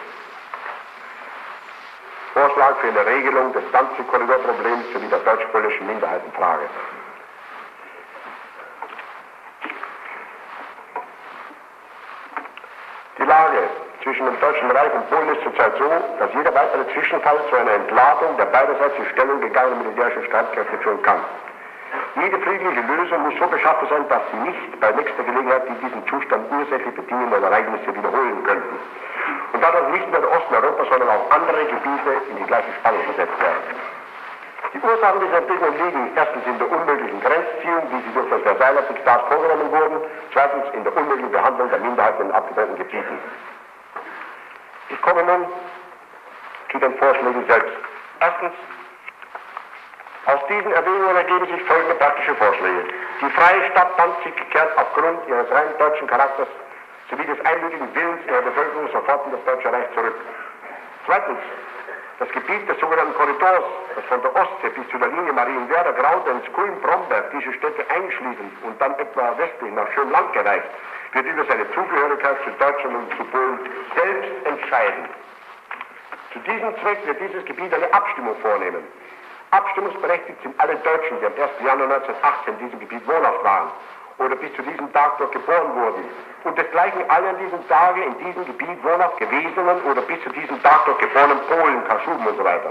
Vorschlag für eine Regelung des Danzig-Korridor-Problems sowie der deutsch-polnischen Minderheitenfrage. zwischen dem Deutschen Reich und Polen ist zurzeit so, dass jeder weitere Zwischenfall zu einer Entladung der beiderseits in Stellung gegangenen militärischen Streitkräfte führen kann. Jede friedliche Lösung muss so beschaffen sein, dass sie nicht bei nächster Gelegenheit in diesem Zustand ursächlich bedingende Ereignisse wiederholen könnten. Und dadurch nicht nur der Osten Europas, sondern auch andere Gebiete in die gleiche Spannung versetzt werden. Die Ursachen dieser Entwicklung liegen erstens in der unmöglichen Grenzziehung, wie sie durch das Versailler Diktat vorgenommen wurden, zweitens in der unmöglichen Behandlung der Minderheiten in abgetrennten Gebieten. Ich komme nun zu den Vorschlägen selbst. Erstens, aus diesen Erwägungen ergeben sich folgende praktische Vorschläge. Die freie Stadt Danzig kehrt aufgrund ihres rein deutschen Charakters sowie des einmütigen Willens ihrer Bevölkerung sofort in das Deutsche Reich zurück. Zweitens, das Gebiet des sogenannten Korridors, das von der Ostsee bis zu der Linie Marienwerder, Graudenz, Kulm, Bromberg, diese Städte einschließend und dann etwa westlich nach Schönland gereicht, wird über seine Zugehörigkeit zu Deutschland und zu Polen selbst entscheiden. Zu diesem Zweck wird dieses Gebiet eine Abstimmung vornehmen. Abstimmungsberechtigt sind alle Deutschen, die am 1. Januar 1918 in diesem Gebiet wohnhaft waren oder bis zu diesem Tag dort geboren wurden. Und desgleichen alle an diesem Tage in diesem Gebiet wohnhaft gewesenen oder bis zu diesem Tag dort geborenen Polen, Kaschuben und so weiter.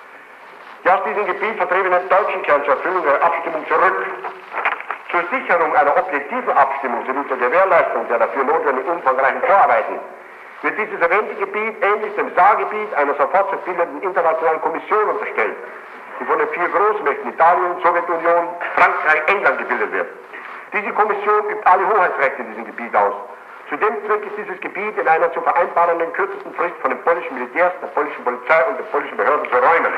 Die aus diesem Gebiet vertriebenen Deutschen kehren zur Erfüllung der Abstimmung zurück. Zur Sicherung einer objektiven Abstimmung sowie zur Gewährleistung der dafür notwendigen umfangreichen Vorarbeiten wird dieses erwähnte Gebiet ähnlich dem Saargebiet einer sofort zu bildenden internationalen Kommission unterstellt, die von den 4 Großmächten Italien, Sowjetunion, Frankreich, England gebildet wird. Diese Kommission übt alle Hoheitsrechte in diesem Gebiet aus. Zu dem Zweck ist dieses Gebiet in einer zu vereinbarenden kürzesten Frist von den polnischen Militärs, der polnischen Polizei und den polnischen Behörden zu räumen.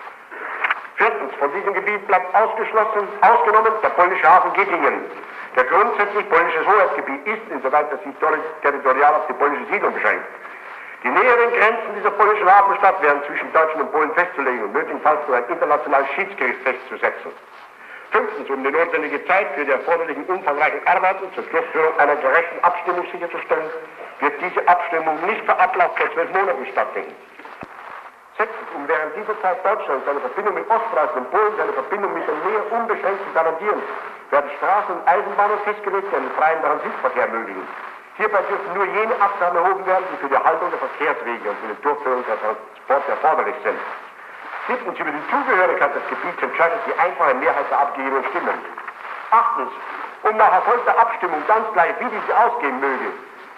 Viertens, von diesem Gebiet bleibt ausgenommen der polnische Hafen Gittingen, der grundsätzlich polnisches Hoheitsgebiet ist, insoweit es sich territorial auf die polnische Siedlung beschränkt. Die näheren Grenzen dieser polnischen Hafenstadt werden zwischen Deutschland und Polen festzulegen und nötigenfalls durch ein internationales Schiedsgericht festzusetzen. Fünftens, um die notwendige Zeit für die erforderlichen umfangreichen Arbeiten zur Durchführung einer gerechten Abstimmung sicherzustellen, wird diese Abstimmung nicht für Ablauf von 12 Monaten stattfinden. Sechstens, um während dieser Zeit Deutschland seine Verbindung mit Ostpreußen und Polen, seine Verbindung mit dem Meer unbeschränkt zu garantieren, werden Straßen und Eisenbahnen festgelegt, die einen freien Transitverkehr ermöglichen. Hierbei dürfen nur jene Abgaben erhoben werden, die für die Erhaltung der Verkehrswege und für die Durchführung der Transporte erforderlich sind. Siebtens, über die Zugehörigkeit des Gebiets entscheidet die einfache Mehrheit der abgegebenen Stimmen. Achtens, um nach erfolgter Abstimmung ganz gleich, wie diese ausgehen möge,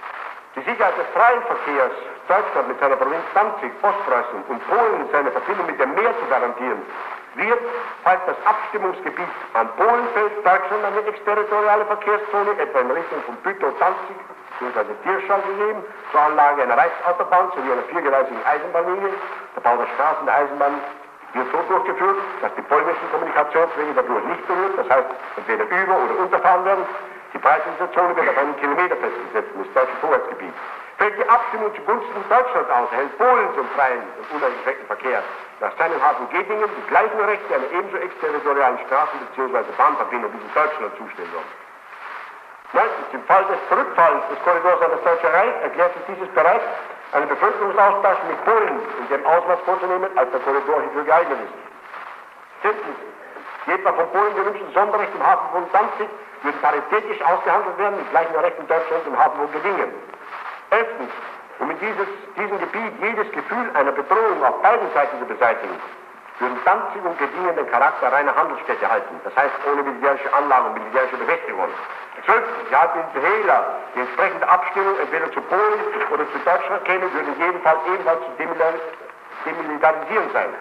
die Sicherheit des freien Verkehrs, Deutschland mit seiner Provinz Danzig, Ostpreußen und Polen seine Verbindung mit dem Meer zu garantieren, wird, falls das Abstimmungsgebiet an Polen fällt, Deutschland eine exterritoriale Verkehrszone, etwa in Richtung von Bütow-Danzig bzw. Tirschau gegeben, zur Anlage einer Reichsautobahn sowie einer 4-gleisigen Eisenbahnlinie. Der Bau der Straßen der Eisenbahn wird so durchgeführt, dass die polnischen Kommunikationswege dadurch nicht berührt, das heißt entweder über- oder unterfahren werden. Die Breite dieser Zone wird auf einen Kilometer festgesetzt, das deutsche Hoheitsgebiet. Fällt die Abstimmung zugunsten Deutschlands aus, erhält Polen zum freien und uneingeschränkten Verkehr nach seinem Hafen Gittingen die gleichen Rechte einer ebenso exterritorialen Straßen- bzw. Bahnverbindung wie in Deutschland zustehen wird. Neunstens, im Fall des Zurückfallens des Korridors an das Deutsche Reich erklärt sich dieses bereit, einen Bevölkerungsaustausch mit Polen in dem Ausmaß vorzunehmen, als der Korridor hierfür geeignet ist. Zehntens, die etwa von Polen gewünschten Sonderrechte im Hafen von Danzig würden paritätisch ausgehandelt werden mit gleichen Rechten in Deutschland im Hafen von Gittingen. 11. Um in diesem Gebiet jedes Gefühl einer Bedrohung auf beiden Seiten zu beseitigen, würden Danzig und Gittingen den Charakter reiner Handelsstädte halten, das heißt ohne militärische Anlagen und militärische Befestigung. 12. Ja, die Wähler, die entsprechende Abstimmung entweder zu Polen oder zu Deutschland kämen, würden ebenfalls zu demilitarisieren sein.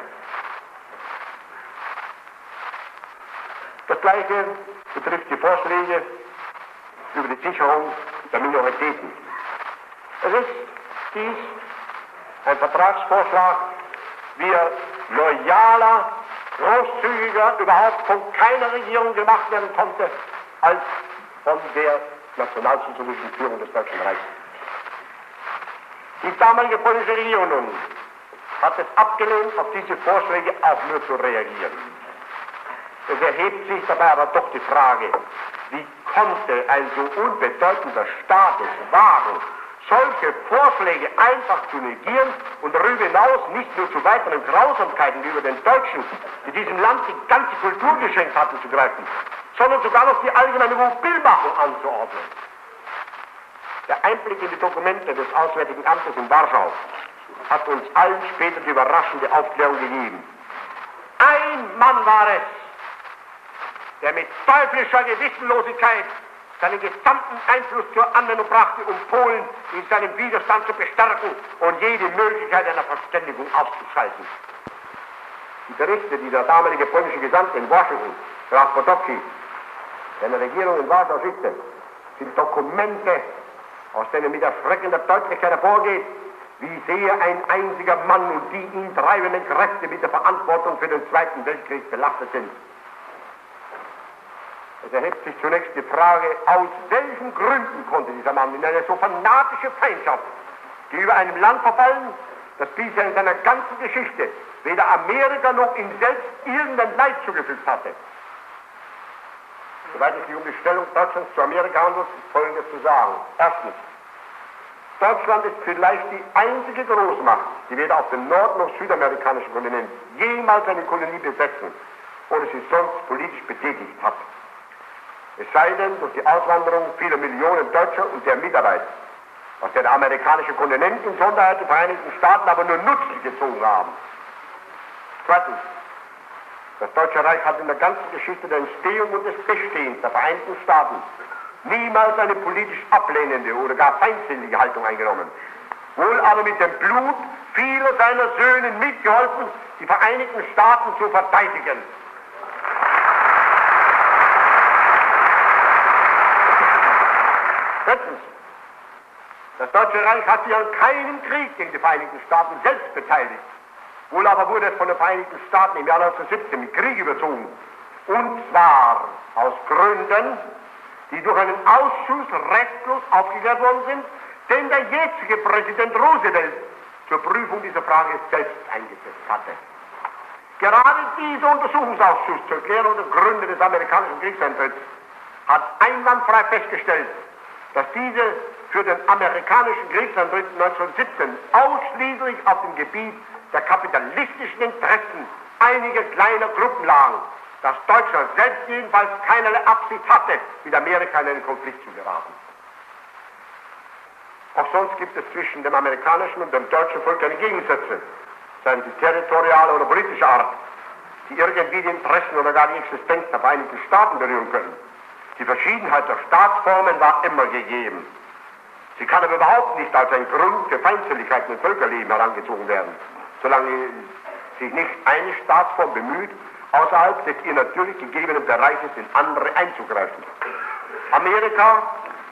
Das Gleiche betrifft die Vorschläge über die Sicherung der Minoritäten. Es ist dies ein Vertragsvorschlag, wie er loyaler, großzügiger überhaupt von keiner Regierung gemacht werden konnte, als von der nationalsozialistischen Führung des Deutschen Reichs. Die damalige polnische Regierung nun hat es abgelehnt, auf diese Vorschläge auch nur zu reagieren. Es erhebt sich dabei aber doch die Frage, wie konnte ein so unbedeutender Staat es wagen, solche Vorschläge einfach zu negieren und darüber hinaus nicht nur zu weiteren Grausamkeiten gegenüber den Deutschen, die diesem Land die ganze Kultur geschenkt hatten, zu greifen, sondern sogar noch die allgemeine Mobilmachung anzuordnen. Der Einblick in die Dokumente des Auswärtigen Amtes in Warschau hat uns allen später die überraschende Aufklärung gegeben. Ein Mann war es, der mit teuflischer Gewissenlosigkeit seinen gesamten Einfluss zur Anwendung brachte, um Polen in seinem Widerstand zu bestärken und jede Möglichkeit einer Verständigung auszuschalten. Die Berichte, die der damalige polnische Gesandte in Washington, Graf Potocki, seiner Regierung in Warschau schickte, sind Dokumente, aus denen mit erschreckender Deutlichkeit hervorgeht, wie sehr ein einziger Mann und die ihn treibenden Kräfte mit der Verantwortung für den Zweiten Weltkrieg belastet sind. Es erhebt sich zunächst die Frage, aus welchen Gründen konnte dieser Mann in eine so fanatische Feindschaft gegenüber einem Land verfallen, das bisher in seiner ganzen Geschichte weder Amerika noch ihm selbst irgendein Leid zugefügt hatte. Soweit es sich um die Stellung Deutschlands zu Amerika handelt, ist Folgendes zu sagen. Erstens, Deutschland ist vielleicht die einzige Großmacht, die weder auf dem nord- noch südamerikanischen Kontinent jemals eine Kolonie besetzen oder sie sonst politisch betätigt hat. Es sei denn durch die Auswanderung vieler Millionen Deutscher und der Mitarbeit, aus der amerikanische Kontinent in Sonderheit die Vereinigten Staaten aber nur Nutzen gezogen haben. Zweitens, das Deutsche Reich hat in der ganzen Geschichte der Entstehung und des Bestehens der Vereinigten Staaten niemals eine politisch ablehnende oder gar feindselige Haltung eingenommen, wohl aber mit dem Blut vieler seiner Söhne mitgeholfen, die Vereinigten Staaten zu verteidigen. Drittens, das Deutsche Reich hat sich an keinem Krieg gegen die Vereinigten Staaten selbst beteiligt. Wohl aber wurde es von den Vereinigten Staaten im Jahr 1917 mit Krieg überzogen. Und zwar aus Gründen, die durch einen Ausschuss restlos aufgeklärt worden sind, den der jetzige Präsident Roosevelt zur Prüfung dieser Frage selbst eingesetzt hatte. Gerade dieser Untersuchungsausschuss zur Klärung der Gründe des amerikanischen Kriegseintritts hat einwandfrei festgestellt, dass diese für den amerikanischen Kriegseintritt 1917 ausschließlich auf dem Gebiet der kapitalistischen Interessen einiger kleiner Gruppen lagen, dass Deutschland selbst jedenfalls keinerlei Absicht hatte, mit Amerika in einen Konflikt zu geraten. Auch sonst gibt es zwischen dem amerikanischen und dem deutschen Volk keine Gegensätze, seien sie territorialer oder politischer Art, die irgendwie die Interessen oder gar die Existenz der Vereinigten Staaten berühren können. Die Verschiedenheit der Staatsformen war immer gegeben. Sie kann aber überhaupt nicht als ein Grund für Feindseligkeiten im Völkerleben herangezogen werden, solange sich nicht eine Staatsform bemüht, außerhalb des ihr natürlich gegebenen Bereiches in andere einzugreifen. Amerika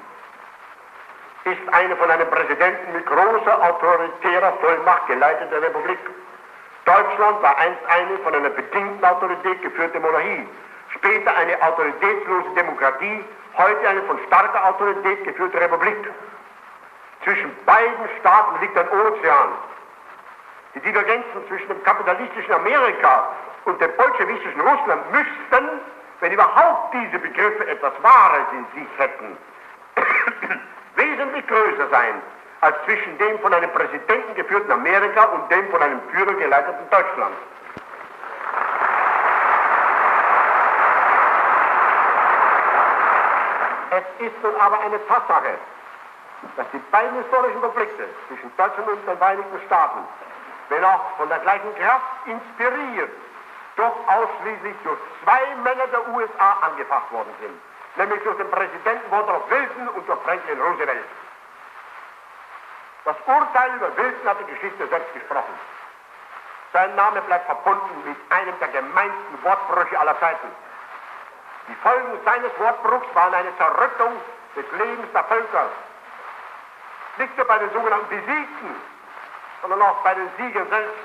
ist eine von einem Präsidenten mit großer autoritärer Vollmacht geleitete Republik. Deutschland war einst eine von einer bedingten Autorität geführte Monarchie, später eine autoritätslose Demokratie, heute eine von starker Autorität geführte Republik. Zwischen beiden Staaten liegt ein Ozean. Die Divergenzen zwischen dem kapitalistischen Amerika und dem bolschewistischen Russland müssten, wenn überhaupt diese Begriffe etwas Wahres in sich hätten, wesentlich größer sein als zwischen dem von einem Präsidenten geführten Amerika und dem von einem Führer geleiteten Deutschland. Es ist nun aber eine Tatsache, dass die beiden historischen Konflikte zwischen Deutschland und den Vereinigten Staaten, wenn auch von der gleichen Kraft inspiriert, doch ausschließlich durch zwei Männer der USA angefacht worden sind, nämlich durch den Präsidenten Woodrow Wilson und durch Franklin Roosevelt. Das Urteil über Wilson hat die Geschichte selbst gesprochen. Sein Name bleibt verbunden mit einem der gemeinsten Wortbrüche aller Zeiten. Die Folgen seines Wortbruchs waren eine Zerrüttung des Lebens der Völker. Nicht nur bei den sogenannten Besiegten, sondern auch bei den Siegern selbst.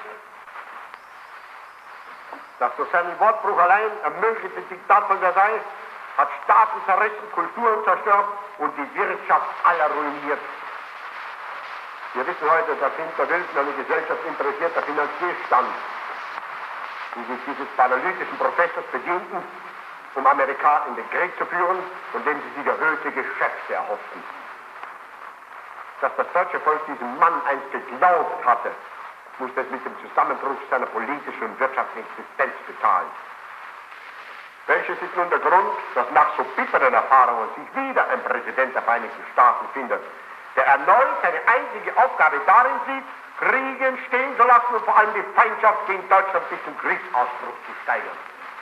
Das durch seinen Wortbruch allein ermöglichte Diktat von Versailles hat Staaten zerrissen, Kulturen zerstört und die Wirtschaft aller ruiniert. Wir wissen heute, dass hinter Wilson eine Gesellschaft interessierter Finanzier stand, die sich dieses paralytischen Professors bedienten, um Amerika in den Krieg zu führen, von dem sie sich erhöhte Geschäfte erhofften. Dass das deutsche Volk diesem Mann einst geglaubt hatte, musste es mit dem Zusammenbruch seiner politischen und wirtschaftlichen Existenz bezahlen. Welches ist nun der Grund, dass nach so bitteren Erfahrungen sich wieder ein Präsident der Vereinigten Staaten findet, der erneut seine einzige Aufgabe darin sieht, Kriege entstehen zu lassen und vor allem die Feindschaft gegen Deutschland bis zum Kriegsausbruch zu steigern.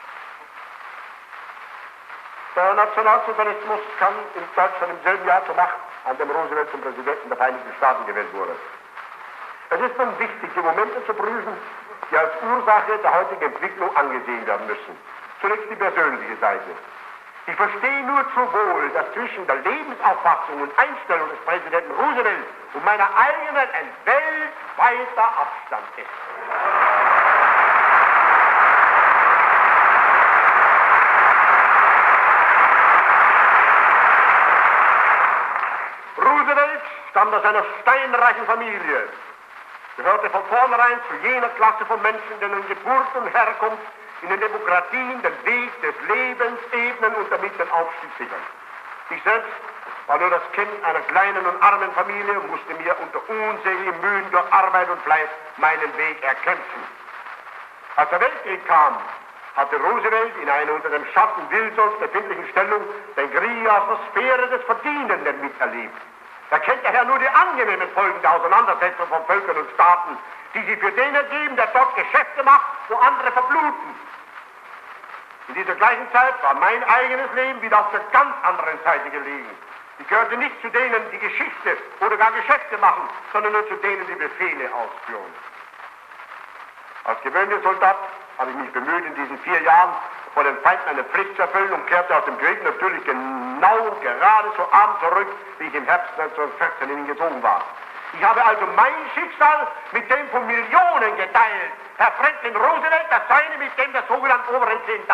Der Nationalsozialismus kam in Deutschland im selben Jahr zur Macht, an dem Roosevelt zum Präsidenten der Vereinigten Staaten gewählt wurde. Es ist nun wichtig, die Momente zu prüfen, die als Ursache der heutigen Entwicklung angesehen werden müssen. Zunächst die persönliche Seite. Ich verstehe nur zu wohl, dass zwischen der Lebensauffassung und Einstellung des Präsidenten Roosevelt und meiner eigenen ein weltweiter Abstand ist. Roosevelt stammt aus einer steinreichen Familie, gehörte von vornherein zu jener Klasse von Menschen, denen Geburt und Herkunft in den Demokratien den Weg des Lebens ebnen und damit den Aufstieg sichern. Ich selbst war nur das Kind einer kleinen und armen Familie und musste mir unter unzähligen Mühen durch Arbeit und Fleiß meinen Weg erkämpfen. Als der Weltkrieg kam, hatte Roosevelt in einer unter dem Schatten Wilsons befindlichen Stellung den Krieg aus der Sphäre des Verdienenden miterlebt. Da kennt der Herr nur die angenehmen Folgen der Auseinandersetzung von Völkern und Staaten, die sich für den ergeben, der dort Geschäfte macht, wo andere verbluten. In dieser gleichen Zeit war mein eigenes Leben wieder auf der ganz anderen Seite gelegen. Ich gehörte nicht zu denen, die Geschichte oder gar Geschäfte machen, sondern nur zu denen, die Befehle ausführen. Als gewöhnlicher Soldat habe ich mich bemüht, in diesen 4 Jahren vor den Feinden eine Pflicht zu erfüllen und kehrte aus dem Krieg natürlich genau gerade so arm zurück, wie ich im Herbst 1914 in ihn gezogen war. Ich habe also mein Schicksal mit dem von Millionen geteilt. Herr Franklin Roosevelt, das seine mit dem der sogenannten oberen 10.000.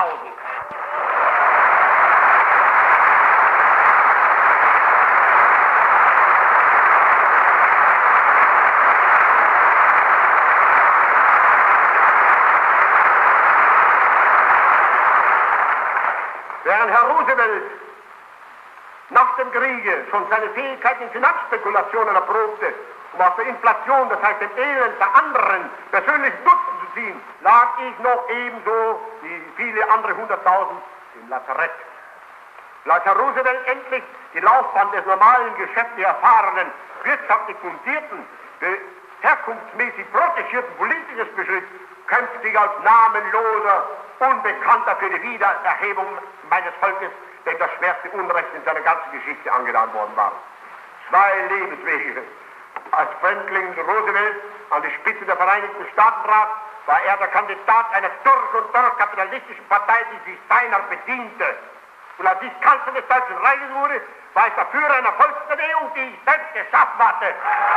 Während Herr Roosevelt nach dem Kriege schon seine Fähigkeit in Finanzspekulationen erprobte, um aus der Inflation, das heißt dem Elend der anderen, persönlichen Nutzen zu ziehen, lag ich noch ebenso wie viele andere 100.000 im Lazarett. Als Herr Roosevelt endlich die Laufbahn des normalen, geschäftlich erfahrenen, wirtschaftlich fundierten, herkunftsmäßig protegierten Politikers beschritt, kämpfte ich als namenloser Unbekannter für die Wiedererhebung meines Volkes, dem das schwerste Unrecht in seiner ganzen Geschichte angetan worden war. 2 Lebenswege. Als Franklin Roosevelt an die Spitze der Vereinigten Staaten trat, war er der Kandidat einer durch und durch kapitalistischen Partei, die sich seiner bediente. Und als ich Kanzler des Deutschen Reiches wurde, war ich der Führer einer Volksbewegung, die ich selbst geschaffen hatte.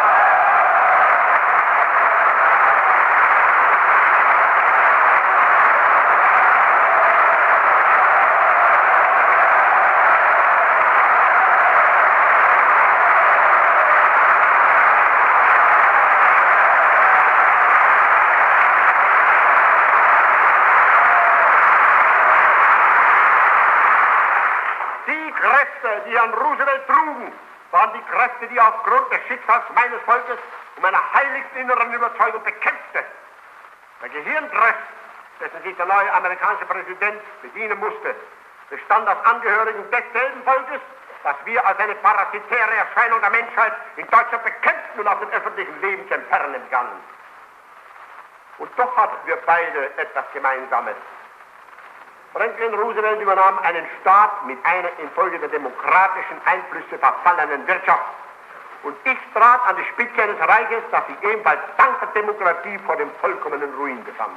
Die Herrn Roosevelt trugen, waren die Kräfte, die aufgrund des Schicksals meines Volkes und meiner heiligsten inneren Überzeugung bekämpfte. Der Gehirndress, dessen sich der neue amerikanische Präsident bedienen musste, bestand aus Angehörigen desselben Volkes, das wir als eine parasitäre Erscheinung der Menschheit in Deutschland bekämpften und aus dem öffentlichen Leben zu entfernen begannen. Und doch hatten wir beide etwas Gemeinsames. Franklin Roosevelt übernahm einen Staat mit einer infolge der demokratischen Einflüsse verfallenen Wirtschaft. Und ich trat an die Spitze eines Reiches, das sich ebenfalls dank der Demokratie vor dem vollkommenen Ruin befand.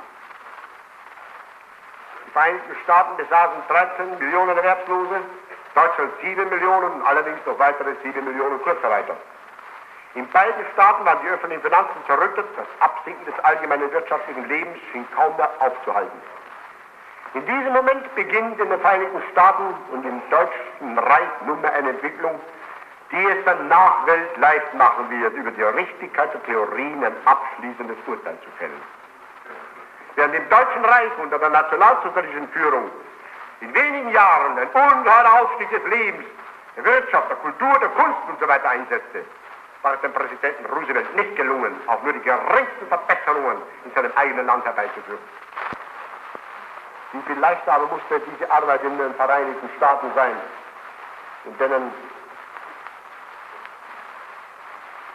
Die Vereinigten Staaten besaßen 13 Millionen Erwerbslose, Deutschland 7 Millionen, allerdings noch weitere 7 Millionen Kurzarbeiter. In beiden Staaten waren die öffentlichen Finanzen zerrüttet, das Absinken des allgemeinen wirtschaftlichen Lebens schien kaum mehr aufzuhalten. In diesem Moment beginnt in den Vereinigten Staaten und im Deutschen Reich nunmehr eine Entwicklung, die es der Nachwelt leicht machen wird, über die Richtigkeit der Theorien ein abschließendes Urteil zu fällen. Während im Deutschen Reich unter der nationalsozialistischen Führung in wenigen Jahren ein ungeheurer Aufstieg des Lebens, der Wirtschaft, der Kultur, der Kunst und so weiter einsetzte, war es dem Präsidenten Roosevelt nicht gelungen, auch nur die geringsten Verbesserungen in seinem eigenen Land herbeizuführen. Wie viel leichter aber musste diese Arbeit in den Vereinigten Staaten sein, in denen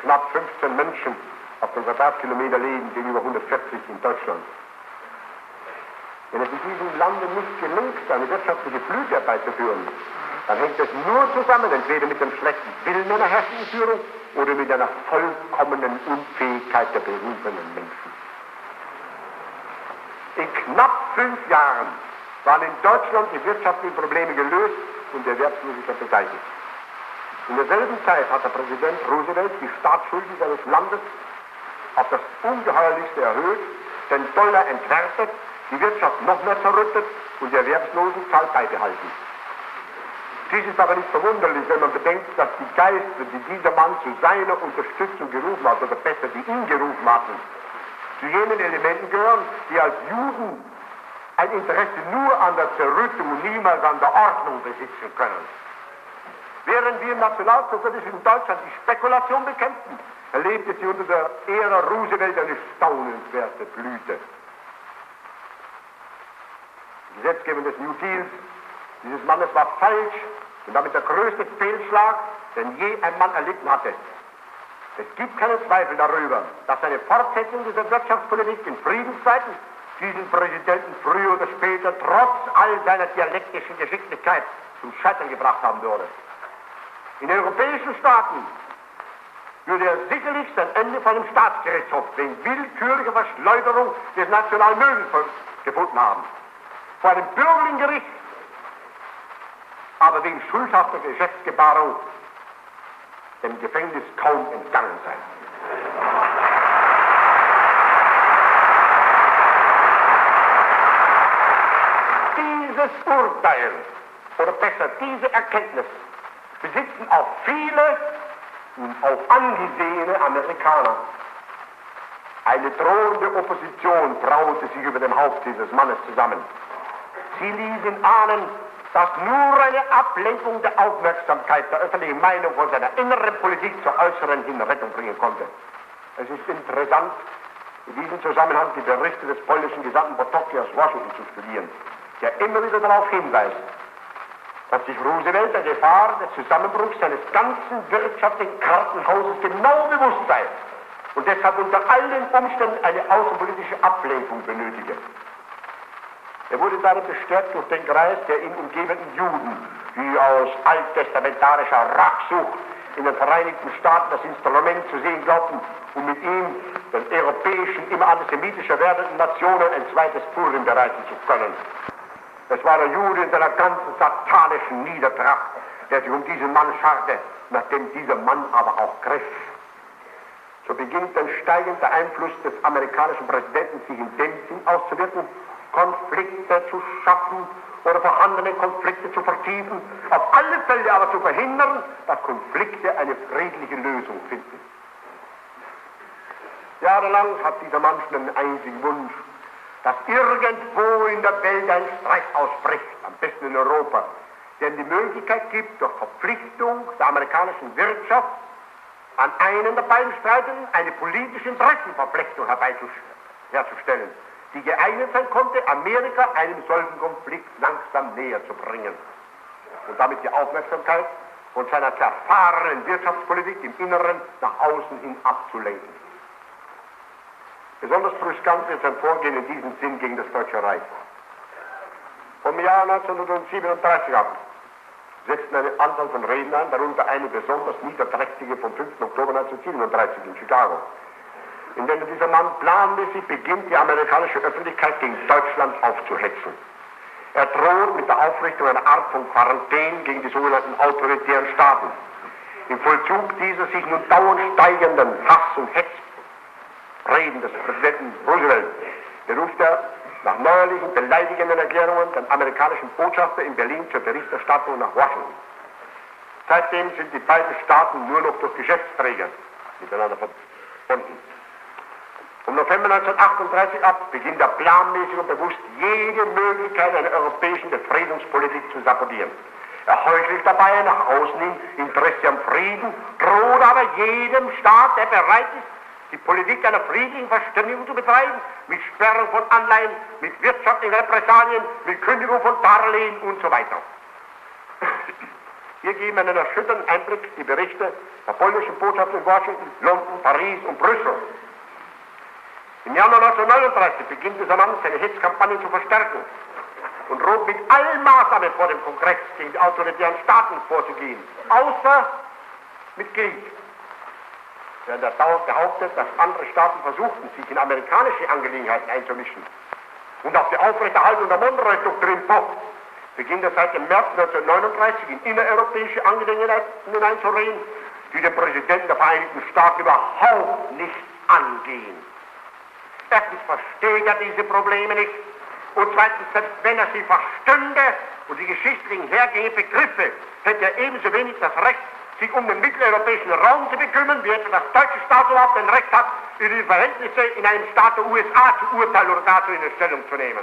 knapp 15 Menschen auf den Quadratkilometer leben, gegenüber 140 in Deutschland. Wenn es in diesem Lande nicht gelingt, eine wirtschaftliche Blüte herbeizuführen, dann hängt es nur zusammen, entweder mit dem schlechten Willen einer herrschenden Führung oder mit einer vollkommenen Unfähigkeit der berufenen Menschen. In knapp 5 Jahren waren in Deutschland die wirtschaftlichen Probleme gelöst und die Erwerbslosigkeit beseitigt. In derselben Zeit hat der Präsident Roosevelt die Staatsschulden seines Landes auf das Ungeheuerlichste erhöht, den Dollar entwertet, die Wirtschaft noch mehr zerrüttet und die Erwerbslosenzahl beibehalten. Dies ist aber nicht verwunderlich, wenn man bedenkt, dass die Geister, die dieser Mann zu seiner Unterstützung gerufen hat, oder besser, die ihn gerufen hatten, zu jenen Elementen gehören, die als Juden ein Interesse nur an der Zerrüttung und niemals an der Ordnung besitzen können. Während wir im nationalsozialistischen Deutschland die Spekulation bekämpften, erlebte sie unter der Ära Roosevelt eine staunenswerte Blüte. Die Gesetzgebung des New Deals dieses Mannes war falsch und damit der größte Fehlschlag, den je ein Mann erlitten hatte. Es gibt keinen Zweifel darüber, dass eine Fortsetzung dieser Wirtschaftspolitik in Friedenszeiten diesen Präsidenten früher oder später trotz all seiner dialektischen Geschicklichkeit zum Scheitern gebracht haben würde. In europäischen Staaten würde er sicherlich sein Ende vor dem Staatsgerichtshof wegen willkürlicher Verschleuderung des Nationalmögens gefunden haben. Vor einem bürgerlichen Gericht, aber wegen schuldhafter Geschäftsgebarung dem Gefängnis kaum entgangen sein. Dieses Urteil, oder besser diese Erkenntnis, besitzen auch viele und auch angesehene Amerikaner. Eine drohende Opposition braute sich über dem Haupt dieses Mannes zusammen. Sie ließen ahnen, dass nur eine Ablenkung der Aufmerksamkeit der öffentlichen Meinung von seiner inneren Politik zur äußeren hin Rettung bringen konnte. Es ist interessant, in diesem Zusammenhang die Berichte des polnischen Gesandten Potocki aus Washington zu studieren, der immer wieder darauf hinweist, dass sich Roosevelt der Gefahr des Zusammenbruchs seines ganzen wirtschaftlichen Kartenhauses genau bewusst sei und deshalb unter allen Umständen eine außenpolitische Ablenkung benötige. Er wurde darin bestärkt durch den Kreis der ihn umgebenden Juden, die aus alttestamentarischer Rachsucht in den Vereinigten Staaten das Instrument zu sehen glaubten, um mit ihm den europäischen, immer antisemitischer werdenden Nationen ein zweites Purim bereiten zu können. Es war der Jude in seiner ganzen satanischen Niedertracht, der sich um diesen Mann scharte, nachdem dieser Mann aber auch griff. So beginnt ein steigender Einfluss des amerikanischen Präsidenten, sich in dem Sinn auszuwirken, Konflikte zu schaffen oder vorhandene Konflikte zu vertiefen, auf alle Fälle aber zu verhindern, dass Konflikte eine friedliche Lösung finden. Jahrelang hat dieser Mann schon einen einzigen Wunsch, dass irgendwo in der Welt ein Streit ausbricht, am besten in Europa, der ihm die Möglichkeit gibt, durch Verpflichtung der amerikanischen Wirtschaft an einen der beiden Streitenden eine politische Interessenverflechtung herzustellen, die geeignet sein konnte, Amerika einem solchen Konflikt langsam näher zu bringen und damit die Aufmerksamkeit von seiner zerfahrenen Wirtschaftspolitik im Inneren nach außen hin abzulenken. Besonders brüskant wird sein Vorgehen in diesem Sinn gegen das Deutsche Reich. Vom Jahr 1937 ab setzten eine Anzahl von Reden ein, darunter eine besonders niederträchtige vom 5. Oktober 1937 in Chicago, in der dieser Mann planmäßig beginnt, die amerikanische Öffentlichkeit gegen Deutschland aufzuhetzen. Er droht mit der Aufrichtung einer Art von Quarantäne gegen die sogenannten autoritären Staaten. Im Vollzug dieser sich nun dauernd steigenden Hass- und Hetzreden des Präsidenten Roosevelt beruft er nach neuerlichen beleidigenden Erklärungen den amerikanischen Botschafter in Berlin zur Berichterstattung nach Washington. Seitdem sind die beiden Staaten nur noch durch Geschäftsträger miteinander verbunden. Im November 1938 ab beginnt er planmäßig und bewusst jede Möglichkeit einer europäischen Befriedungspolitik zu sabotieren. Er heuchelt dabei nach außen hin Interesse am Frieden, droht aber jedem Staat, der bereit ist, die Politik einer friedlichen Verständigung zu betreiben, mit Sperrung von Anleihen, mit wirtschaftlichen Repressalien, mit Kündigung von Darlehen und so weiter. Hier geben einen erschütternden Einblick die Berichte der polnischen Botschaft in Washington, London, Paris und Brüssel. Im Januar 1939 beginnt dieser Mann, seine Hetzkampagne zu verstärken und droht mit allen Maßnahmen vor dem Kongress gegen die autoritären Staaten vorzugehen, außer mit Krieg. Während er dauernd behauptet, dass andere Staaten versuchten, sich in amerikanische Angelegenheiten einzumischen und auf die Aufrechterhaltung der Monroe-Doktrin pocht, beginnt er seit dem März 1939 in innereuropäische Angelegenheiten hineinzureden, die den Präsidenten der Vereinigten Staaten überhaupt nicht angehen. Erstens versteht er diese Probleme nicht und zweitens, selbst wenn er sie verstünde und die geschichtlichen Hergänge begriffe, hätte er ebenso wenig das Recht, sich um den mitteleuropäischen Raum zu bekümmern, wie etwa das deutsche Staatsoberhaupt ein Recht hat, über die Verhältnisse in einem Staat der USA zu urteilen oder dazu in Stellung zu nehmen.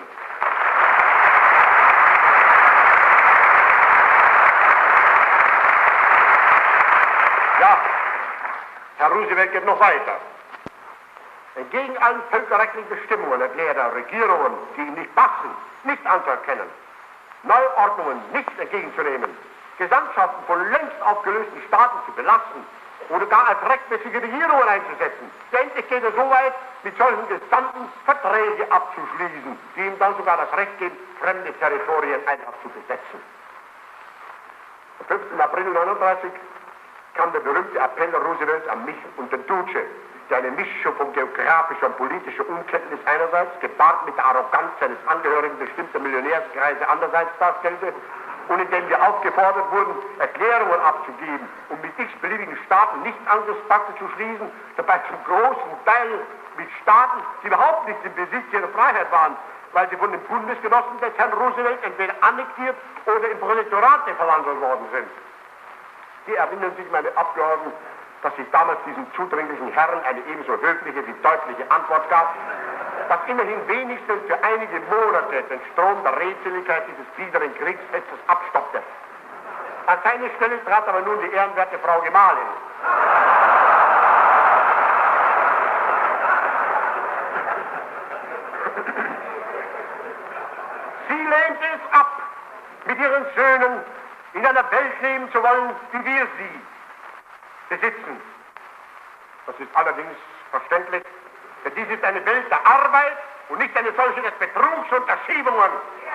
Ja, Herr Roosevelt geht noch weiter. Entgegen allen völkerrechtlichen Bestimmungen erklärt er Regierungen, die ihm nicht passen, nicht anzuerkennen, Neuordnungen nicht entgegenzunehmen, Gesandtschaften von längst aufgelösten Staaten zu belassen oder gar als rechtmäßige Regierungen einzusetzen. Endlich geht er so weit, mit solchen Gesandten Verträge abzuschließen, die ihm dann sogar das Recht geben, fremde Territorien einfach zu besetzen. Am 5. April 1939 kam der berühmte Appell Roosevelts an mich und den Duce, der eine Mischung von geografischer und politischer Unkenntnis einerseits, gepaart mit der Arroganz seines Angehörigen bestimmter Millionärskreise andererseits darstellte, und in dem wir aufgefordert wurden, Erklärungen abzugeben und mit x-beliebigen Staaten Nichtangriffspakte zu schließen, dabei zum großen Teil mit Staaten, die überhaupt nicht im Besitz ihrer Freiheit waren, weil sie von den Bundesgenossen des Herrn Roosevelt entweder annektiert oder in Protektorate verwandelt worden sind. Sie erinnern sich, meine Abgeordneten, dass ich damals diesen zudringlichen Herren eine ebenso höfliche wie deutliche Antwort gab, dass immerhin wenigstens für einige Monate den Strom der Redseligkeit dieses biederen Kriegshetzers abstoppte. An seine Stelle trat aber nun die ehrenwerte Frau Gemahlin. Sie lehnte es ab, mit ihren Söhnen in einer Welt leben zu wollen, wie wir sie besitzen. Das ist allerdings verständlich, denn dies ist eine Welt der Arbeit und nicht eine solche des Betrugs und der Schiebungen.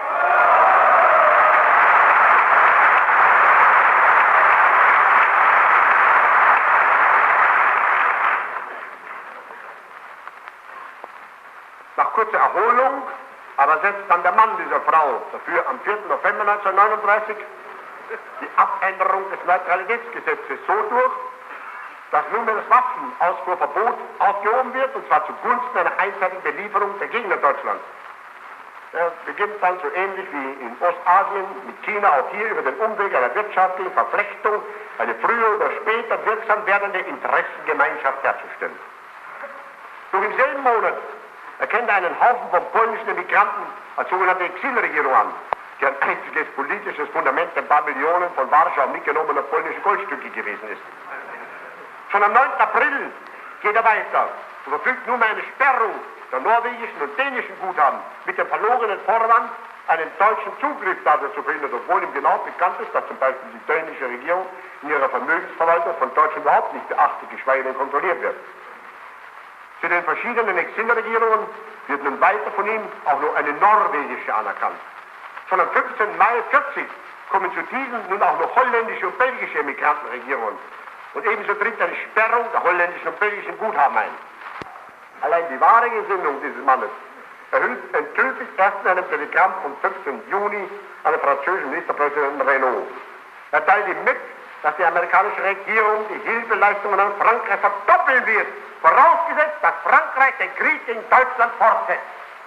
Nach kurzer Erholung aber setzt dann der Mann dieser Frau dafür am 4. November 1939 die Abänderung des Neutralitätsgesetzes so durch, dass nunmehr das Waffenausfuhrverbot aufgehoben wird, und zwar zugunsten einer einseitigen Belieferung der Gegner Deutschlands. Er beginnt dann so ähnlich wie in Ostasien mit China auch hier über den Umweg einer wirtschaftlichen Verflechtung eine früher oder später wirksam werdende Interessengemeinschaft herzustellen. Noch im selben Monat erkennt er einen Haufen von polnischen Emigranten als sogenannte Exilregierung an, deren einziges politisches Fundament ein paar Millionen von Warschau mitgenommener polnischer Goldstücke gewesen ist. Schon am 9. April geht er weiter und verfügt nun eine Sperrung der norwegischen und dänischen Guthaben mit dem verlorenen Vorwand, einen deutschen Zugriff darauf zu verhindern, obwohl ihm genau bekannt ist, dass zum Beispiel die dänische Regierung in ihrer Vermögensverwaltung von Deutschland überhaupt nicht beachtet, geschweige denn kontrolliert wird. Zu den verschiedenen Exilregierungen wird nun weiter von ihm auch noch eine norwegische anerkannt. Schon am 15. Mai 1940 kommen zu diesen nun auch noch holländische und belgische Emigrantenregierungen. Und ebenso tritt eine Sperrung der holländischen und belgischen Guthaben ein. Allein die wahre Gesinnung dieses Mannes enthüllt sich erst in einem Telegramm vom 15. Juni an den französischen Ministerpräsidenten Renault. Er teilt ihm mit, dass die amerikanische Regierung die Hilfeleistungen an Frankreich verdoppeln wird, vorausgesetzt, dass Frankreich den Krieg gegen Deutschland fortsetzt.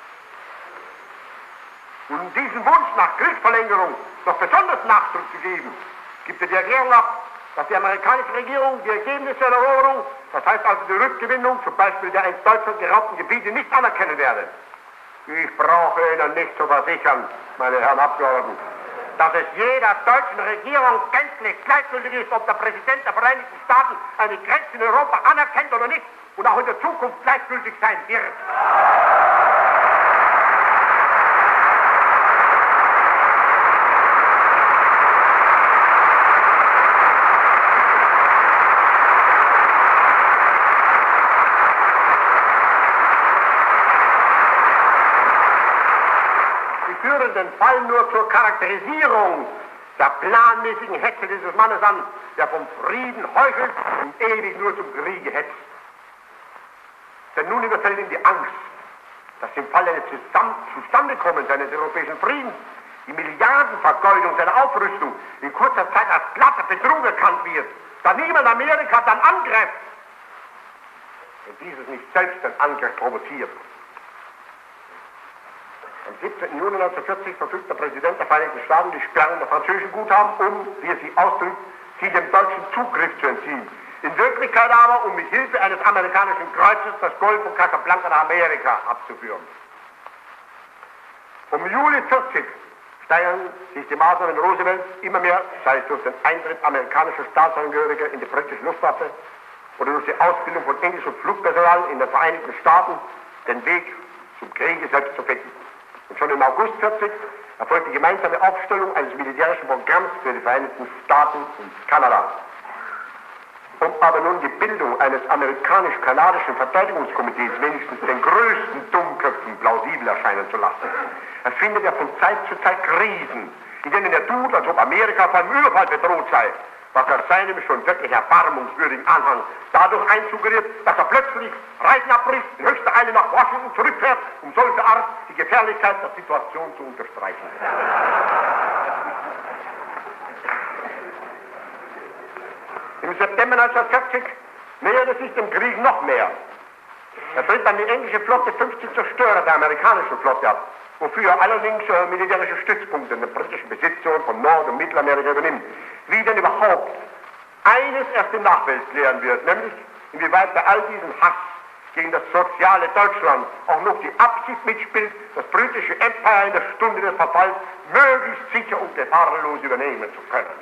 Und um diesen Wunsch nach Kriegsverlängerung noch besonders Nachdruck zu geben, gibt er die Erklärung ab, dass die amerikanische Regierung die Ergebnisse der Eroberung, das heißt also die Rückgewinnung, zum Beispiel der einst Deutschland geraubten Gebiete, nicht anerkennen werde. Ich brauche Ihnen nicht zu versichern, meine Herren Abgeordneten, dass es jeder deutschen Regierung gänzlich gleichgültig ist, ob der Präsident der Vereinigten Staaten eine Grenze in Europa anerkennt oder nicht und auch in der Zukunft gleichgültig sein wird. führen den Fall nur zur Charakterisierung der planmäßigen Hetze dieses Mannes an, der vom Frieden heuchelt und ewig nur zum Kriege hetzt. Denn nun überfällt ihn die Angst, dass im Fall eines Zustandekommens eines europäischen Friedens die Milliardenvergeudung seiner Aufrüstung in kurzer Zeit als glatter Betrug erkannt wird, da niemand Amerika dann angreift, wenn dieses nicht selbst den Angriff provoziert. Am 17. Juni 1940 verfügt der Präsident der Vereinigten Staaten die Sperrung der französischen Guthaben, um, wie er sie ausdrückt, sie dem deutschen Zugriff zu entziehen. In Wirklichkeit aber, um mit Hilfe eines amerikanischen Kreuzes das Gold von Casablanca nach Amerika abzuführen. Um Juli 40 steigern sich die Maßnahmen Roosevelts immer mehr, sei es durch den Eintritt amerikanischer Staatsangehöriger in die britische Luftwaffe oder durch die Ausbildung von englischem Flugpersonal in den Vereinigten Staaten, den Weg zum Kriege selbst zu finden. Und schon im August 40 erfolgt die gemeinsame Aufstellung eines militärischen Programms für die Vereinigten Staaten und Kanada. Um aber nun die Bildung eines amerikanisch-kanadischen Verteidigungskomitees wenigstens den größten Dummköpfen plausibel erscheinen zu lassen, erfindet er von Zeit zu Zeit Krisen, in denen er tut, als ob Amerika vor einem Überfall bedroht sei, was er seinem schon wirklich erbarmungswürdigen Anhang dadurch einsuggeriert, dass er plötzlich Reisen abbricht, in höchster Eile nach Washington zurückfährt, um solche Art die Gefährlichkeit der Situation zu unterstreichen. Im September 1940 nähert es sich dem Krieg noch mehr. Er tritt dann die englische Flotte 50 Zerstörer der amerikanischen Flotte ab, wofür er allerdings militärische Stützpunkte in der britischen Besitzung von Nord- und Mittelamerika übernimmt. Wie denn überhaupt eines erst in Nachwelt klären wird, nämlich inwieweit bei all diesem Hass gegen das soziale Deutschland auch noch die Absicht mitspielt, das britische Empire in der Stunde des Verfalls möglichst sicher und gefahrenlos übernehmen zu können.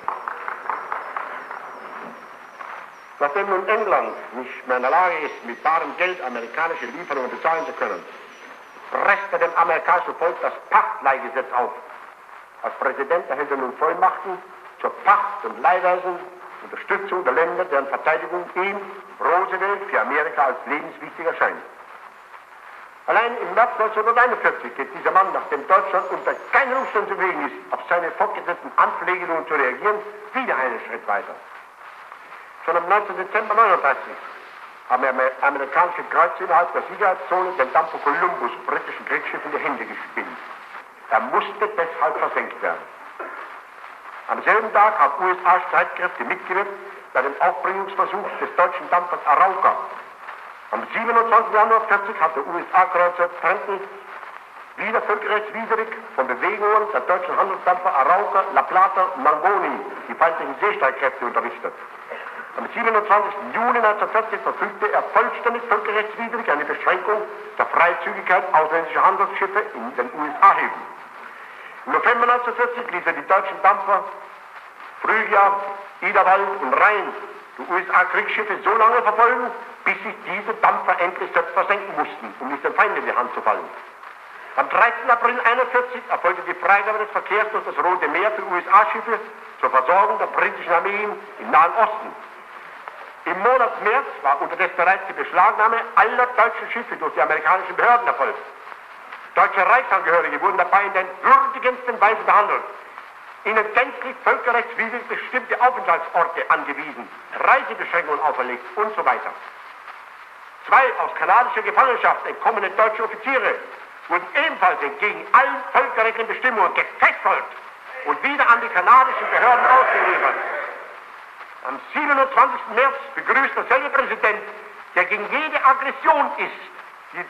Nachdem nun England nicht mehr in der Lage ist, mit barem Geld amerikanische Lieferungen bezahlen zu können, presst er dem amerikanischen Volk das Pachtleihgesetz auf. Als Präsident erhält er nun Vollmachten zur Pacht- und leihweisen Unterstützung der Länder, deren Verteidigung ihm, Roosevelt, für Amerika als lebenswichtig erscheint. Allein im März 1941 geht dieser Mann, nachdem Deutschland unter keinen Umständen zufrieden ist, auf seine fortgesetzten Anpflegungen zu reagieren, wieder einen Schritt weiter. Schon am 19. Dezember 1939 haben amerikanische Kreuzer innerhalb der Sicherheitszone den Dampfer Columbus britischen Kriegsschiff in die Hände gespielt. Er musste deshalb versenkt werden. Am selben Tag haben USA-Streitkräfte mitgewirkt bei dem Aufbringungsversuch des deutschen Dampfers Arauca. Am 27. Januar 1940 hat der USA-Kreuzer Trenton wieder völkerrechtswidrig von Bewegungen der deutschen Handelsdampfer Arauca, La Plata und Mangoni die feindlichen Seestreitkräfte unterrichtet. Am 27. Juni 1940 verfügte er vollständig völkerrechtswidrig eine Beschränkung der Freizügigkeit ausländischer Handelsschiffe in den USA-Häfen. Im November 1940 ließ er die deutschen Dampfer Frühjahr, Idawald und Rhein, die USA-Kriegsschiffe, so lange verfolgen, bis sich diese Dampfer endlich selbst versenken mussten, um nicht den Feind in die Hand zu fallen. Am 13. April 1941 erfolgte die Freigabe des Verkehrs durch das Rote Meer für USA-Schiffe zur Versorgung der britischen Armeen im Nahen Osten. Im Monat März war unterdessen bereits die Beschlagnahme aller deutschen Schiffe durch die amerikanischen Behörden erfolgt. Deutsche Reichsangehörige wurden dabei in der würdigendsten Weise behandelt. Ihnen gänzlich völkerrechtswidrig bestimmte Aufenthaltsorte angewiesen, Reisebeschränkungen auferlegt und so weiter. 2 aus kanadischer Gefangenschaft entkommene deutsche Offiziere wurden ebenfalls entgegen allen völkerrechtlichen Bestimmungen gefesselt und wieder an die kanadischen Behörden ausgeliefert. Am 27. März begrüßt derselbe Präsident, der gegen jede Aggression ist,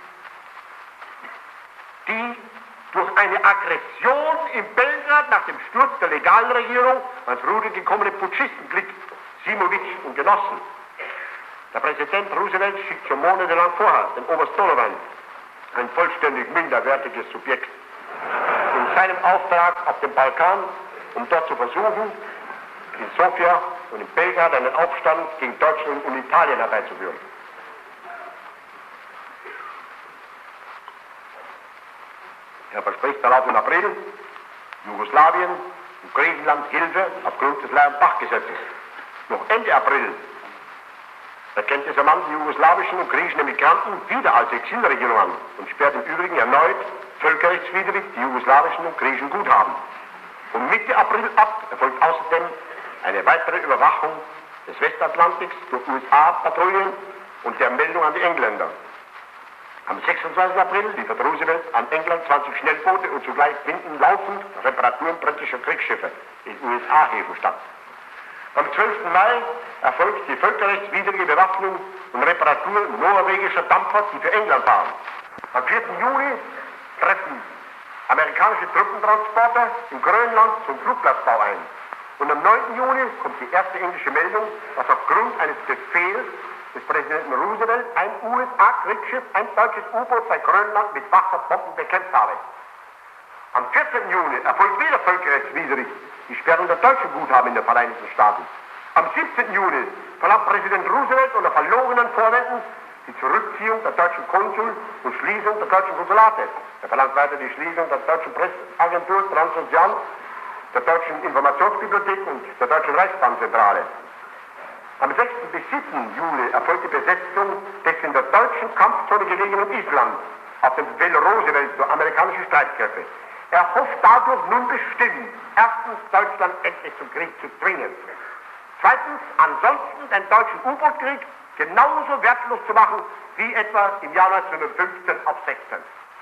die durch eine Aggression in Belgrad nach dem Sturz der legalen Regierung ans Ruder gekommene Putschisten-Klick, Simovic und Genossen. Der Präsident Roosevelt schickt schon monatelang vorher den Oberst Donovan, ein vollständig minderwertiges Subjekt, in seinem Auftrag auf dem Balkan, um dort zu versuchen, in Sofia und in Belgrad einen Aufstand gegen Deutschland und Italien herbeizuführen. Er verspricht darauf im April Jugoslawien und Griechenland Hilfe aufgrund des Leyen-Bach-Gesetzes. Noch Ende April erkennt dieser Mann die jugoslawischen und griechischen Emigranten wieder als Exilregierung an und sperrt im Übrigen erneut völkerrechtlich völkerrechtswidrig die jugoslawischen und griechischen Guthaben. Von Mitte April ab erfolgt außerdem eine weitere Überwachung des Westatlantiks durch USA-Patrouillen und der Meldung an die Engländer. Am 26. April liefert Roosevelt an England 20 Schnellboote und zugleich finden laufend Reparaturen britischer Kriegsschiffe in USA-Häfen statt. Am 12. Mai erfolgt die völkerrechtswidrige Bewaffnung und Reparatur norwegischer Dampfer, die für England fahren. Am 4. Juli treffen amerikanische Truppentransporter in Grönland zum Flugplatzbau ein. Und am 9. Juli kommt die erste englische Meldung, dass aufgrund eines Befehls des Präsidenten Roosevelt ein USA-Kriegsschiff ein deutsches U-Boot bei Grönland mit Wasserbomben bekämpft habe. Am 14. Juni erfolgt wieder völkerrechtswidrig die Sperrung der deutschen Guthaben in den Vereinigten Staaten. Am 17. Juni verlangt Präsident Roosevelt unter verlogenen Vorwänden die Zurückziehung der deutschen Konsul und Schließung der deutschen Konsulate. Er verlangt weiter die Schließung der deutschen Presseagentur Transozean, der deutschen Informationsbibliothek und der deutschen Reichsbahnzentrale. Am 6. bis 7. Juli erfolgt die Besetzung des in der deutschen Kampfzone gelegenen Island auf dem Befehl Roosevelts durch amerikanische Streitkräfte. Er hofft dadurch nun bestimmt, erstens Deutschland endlich zum Krieg zu zwingen, zweitens ansonsten den deutschen U-Boot-Krieg genauso wertlos zu machen wie etwa im Jahr 1915 auf 16.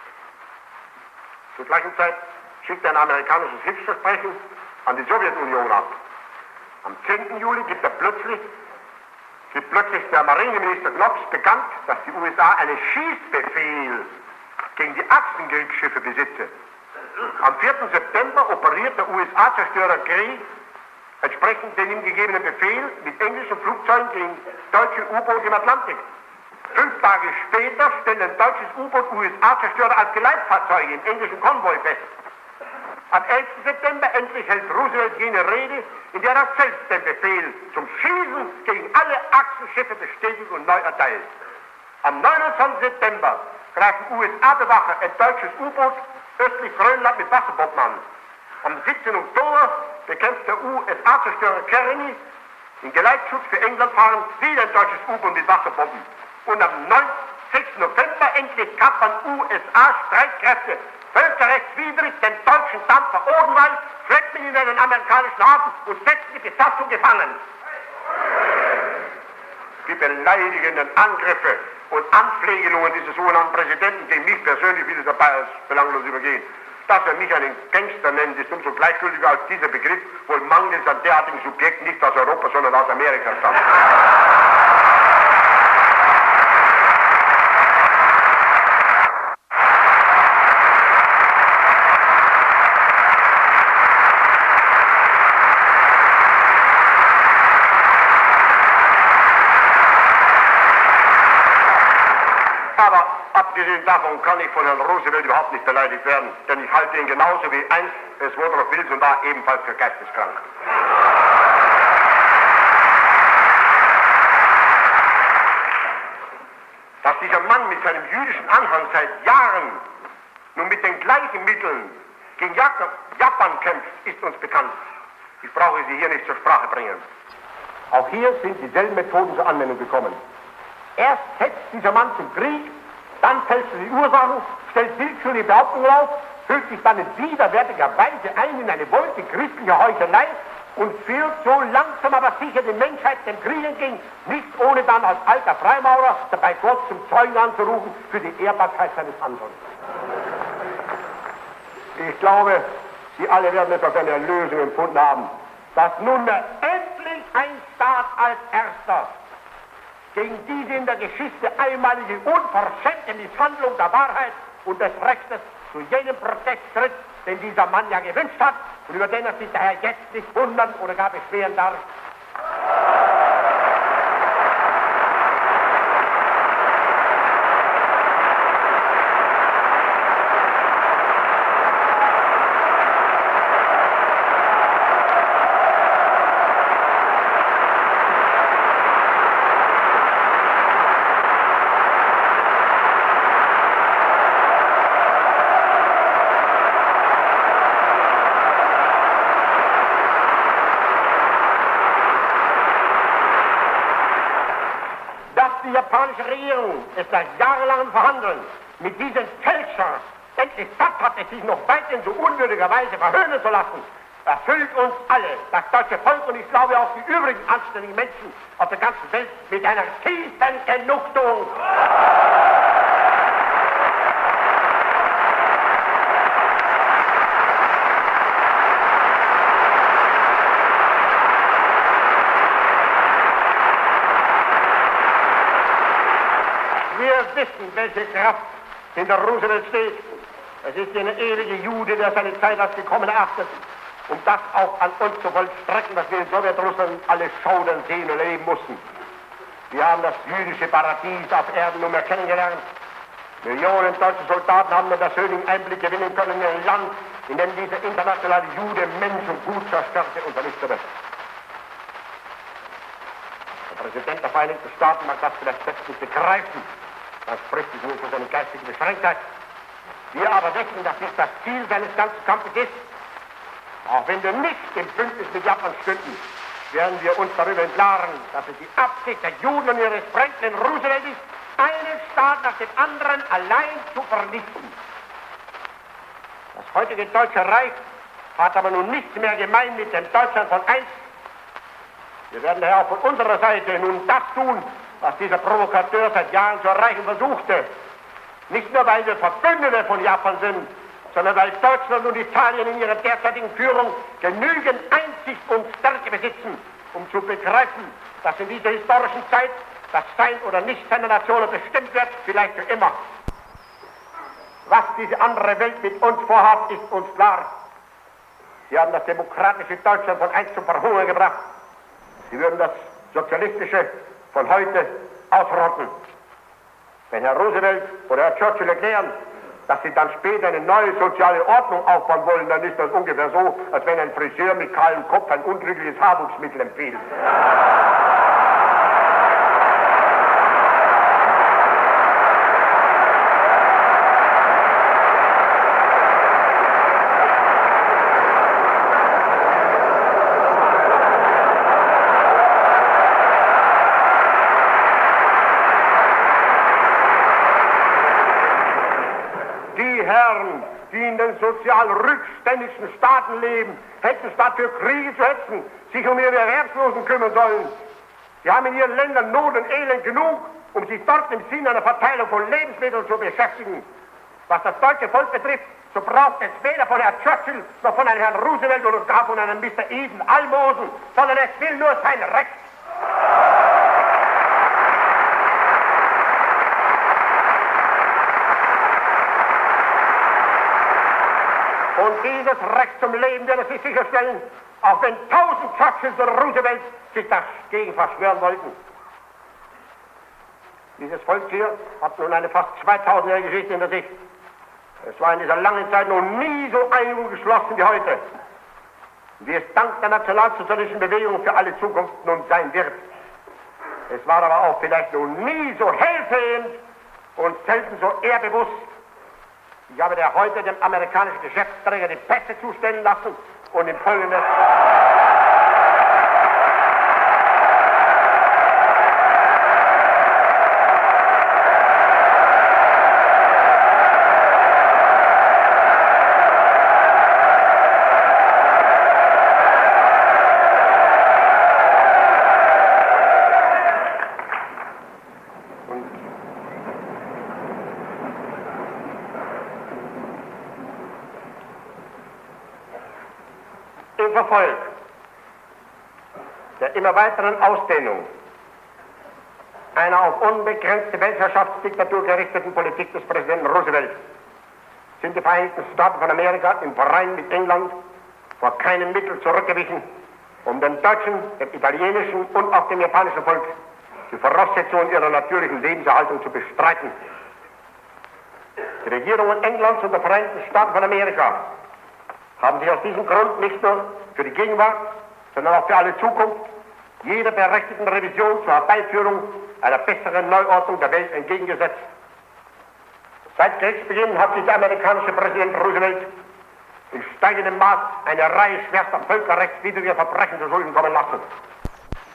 Zur gleichen Zeit schickt er ein amerikanisches Hilfsversprechen an die Sowjetunion ab. Am 10. Juli gibt plötzlich der Marineminister Knox bekannt, dass die USA einen Schießbefehl gegen die Achsenkriegsschiffe besitze. Am 4. September operiert der USA-Zerstörer Krieg entsprechend dem ihm gegebenen Befehl mit englischen Flugzeugen gegen deutsche U-Boote im Atlantik. 5 Tage später stellen ein deutsches U-Boot USA-Zerstörer als Geleitfahrzeuge im englischen Konvoi fest. Am 11. September endlich hält Roosevelt jene Rede, in der er selbst den Befehl zum Schießen gegen alle Achsenschiffe bestätigt und neu erteilt. Am 29. September greifen USA-Bewacher ein deutsches U-Boot östlich Grönland mit Wasserbomben an. Am 17. Oktober bekämpft der USA-Zerstörer Kearney in Geleitschutz für England fahren wieder ein deutsches U-Boot mit Wasserbomben. Und am 6. November endlich kappern USA-Streitkräfte völkerrechtswidrig den deutschen Dampfer Odenwald, schleppen ihn in einen amerikanischen Hafen und setzen die Besatzung gefangen. Die beleidigenden Angriffe und Anflegelungen dieses sogenannten Präsidenten, gegen mich persönlich will es dabei als belanglos übergehen. Dass er mich einen Gangster nennt, ist umso gleichgültiger, als dieser Begriff wohl mangels an derartigen Subjekten nicht aus Europa, sondern aus Amerika stammt. Aber abgesehen davon kann ich von Herrn Roosevelt überhaupt nicht beleidigt werden, denn ich halte ihn genauso wie einst es Woodrow Wilson war, ebenfalls für geisteskrank. Dass dieser Mann mit seinem jüdischen Anhang seit Jahren nun mit den gleichen Mitteln gegen Japan kämpft, ist uns bekannt. Ich brauche sie hier nicht zur Sprache bringen. Auch hier sind dieselben Methoden zur Anwendung gekommen. Erst hetzt dieser Mann zum Krieg, dann fällt er die Ursachen, stellt willkürliche Behauptungen auf, fügt sich dann in widerwärtiger Weise ein in eine Wolke christlicher Heuchelei und führt so langsam aber sicher die Menschheit dem Krieg entgegen, nicht ohne dann als alter Freimaurer dabei Gott zum Zeugen anzurufen für die Ehrbarkeit seines Handelns. Ich glaube, Sie alle werden etwas eine Erlösung empfunden haben, dass nunmehr endlich ein Staat als erster gegen diese in der Geschichte einmalige unverschämte Misshandlung der Wahrheit und des Rechtes zu jenem Protest tritt, den dieser Mann ja gewünscht hat und über den er sich daher jetzt nicht wundern oder gar beschweren darf. Die japanische Regierung ist nach jahrelangem Verhandeln mit diesen Fälschern endlich satt hat, es sich noch weit in so unwürdiger Weise verhöhnen zu lassen, erfüllt uns alle, das deutsche Volk und ich glaube auch die übrigen anständigen Menschen auf der ganzen Welt mit einer tiefen Genugtuung. Wir wissen, welche Kraft hinter Roosevelt steht. Es ist eine ewige Jude, der seine Zeit als gekommen erachtet, um das auch an uns zu vollstrecken, was wir in Sowjetrussland alle schaudern, sehen und erleben mussten. Wir haben das jüdische Paradies auf Erden nunmehr kennengelernt. Millionen deutsche Soldaten haben einen persönlichen Einblick gewinnen können in ein Land, in dem dieser internationale Jude Mensch und Gut zerstörte und vernichtete. Der Präsident der Vereinigten Staaten mag das vielleicht selbst nicht begreifen. Man spricht sich nur für seine geistige Beschränktheit. Wir aber wissen, dass dies das Ziel seines ganzen Kampfes ist. Auch wenn wir nicht im Bündnis mit Japan stünden, werden wir uns darüber im Klaren, dass es die Absicht der Juden und ihres Franklin Roosevelt ist, einen Staat nach dem anderen allein zu vernichten. Das heutige Deutsche Reich hat aber nun nichts mehr gemein mit dem Deutschland von einst. Wir werden daher auch von unserer Seite nun das tun, was dieser Provokateur seit Jahren zu erreichen versuchte. Nicht nur, weil wir Verbündete von Japan sind, sondern weil Deutschland und Italien in ihrer derzeitigen Führung genügend Einsicht und Stärke besitzen, um zu begreifen, dass in dieser historischen Zeit das Sein oder Nichtsein der Nationen bestimmt wird, vielleicht für immer. Was diese andere Welt mit uns vorhat, ist uns klar. Sie haben das demokratische Deutschland von einst zum Verhungern gebracht. Sie würden das sozialistische von heute ausrotten. Wenn Herr Roosevelt oder Herr Churchill erklären, dass sie dann später eine neue soziale Ordnung aufbauen wollen, dann ist das ungefähr so, als wenn ein Friseur mit kahlem Kopf ein untrügliches Haarwuchsmittel empfiehlt. Die in den sozial rückständigsten Staaten leben, hätten statt für Kriege zu hetzen, sich um ihre Erwerbslosen kümmern sollen. Sie haben in ihren Ländern Not und Elend genug, um sich dort im Sinne einer Verteilung von Lebensmitteln zu beschäftigen. Was das deutsche Volk betrifft, so braucht es weder von Herrn Churchill noch von einem Herrn Roosevelt oder gar von einem Mr. Eden Almosen, sondern es will nur sein Recht. Und dieses Recht zum Leben wird es sich sicherstellen, auch wenn 1000 Churchills oder Roosevelt sich dagegen verschwören wollten. Dieses Volk hier hat nun eine fast 2000-jährige Geschichte hinter sich. Es war in dieser langen Zeit noch nie so einig und geschlossen wie heute, wie es dank der nationalsozialistischen Bewegung für alle Zukunft nun sein wird. Es war aber auch vielleicht noch nie so hellsehend und selten so ehrbewusst. Ich habe der heute dem amerikanischen Geschäftsträger die Pässe zustellen lassen und im Folgenden... Verfolg der immer weiteren Ausdehnung einer auf unbegrenzte Weltherrschaftsdiktatur gerichteten Politik des Präsidenten Roosevelt sind die Vereinigten Staaten von Amerika im Verein mit England vor keinem Mittel zurückgewichen, um dem deutschen, dem italienischen und auch dem japanischen Volk die Voraussetzungen ihrer natürlichen Lebenserhaltung zu bestreiten. Die Regierungen Englands und der Vereinigten Staaten von Amerika haben sich aus diesem Grund nicht nur für die Gegenwart, sondern auch für alle Zukunft jeder berechtigten Revision zur Herbeiführung einer besseren Neuordnung der Welt entgegengesetzt. Seit Kriegsbeginn hat sich der amerikanische Präsident Roosevelt in steigendem Maß eine Reihe schwerster völkerrechtswidriger Verbrechen zu Schulden kommen lassen.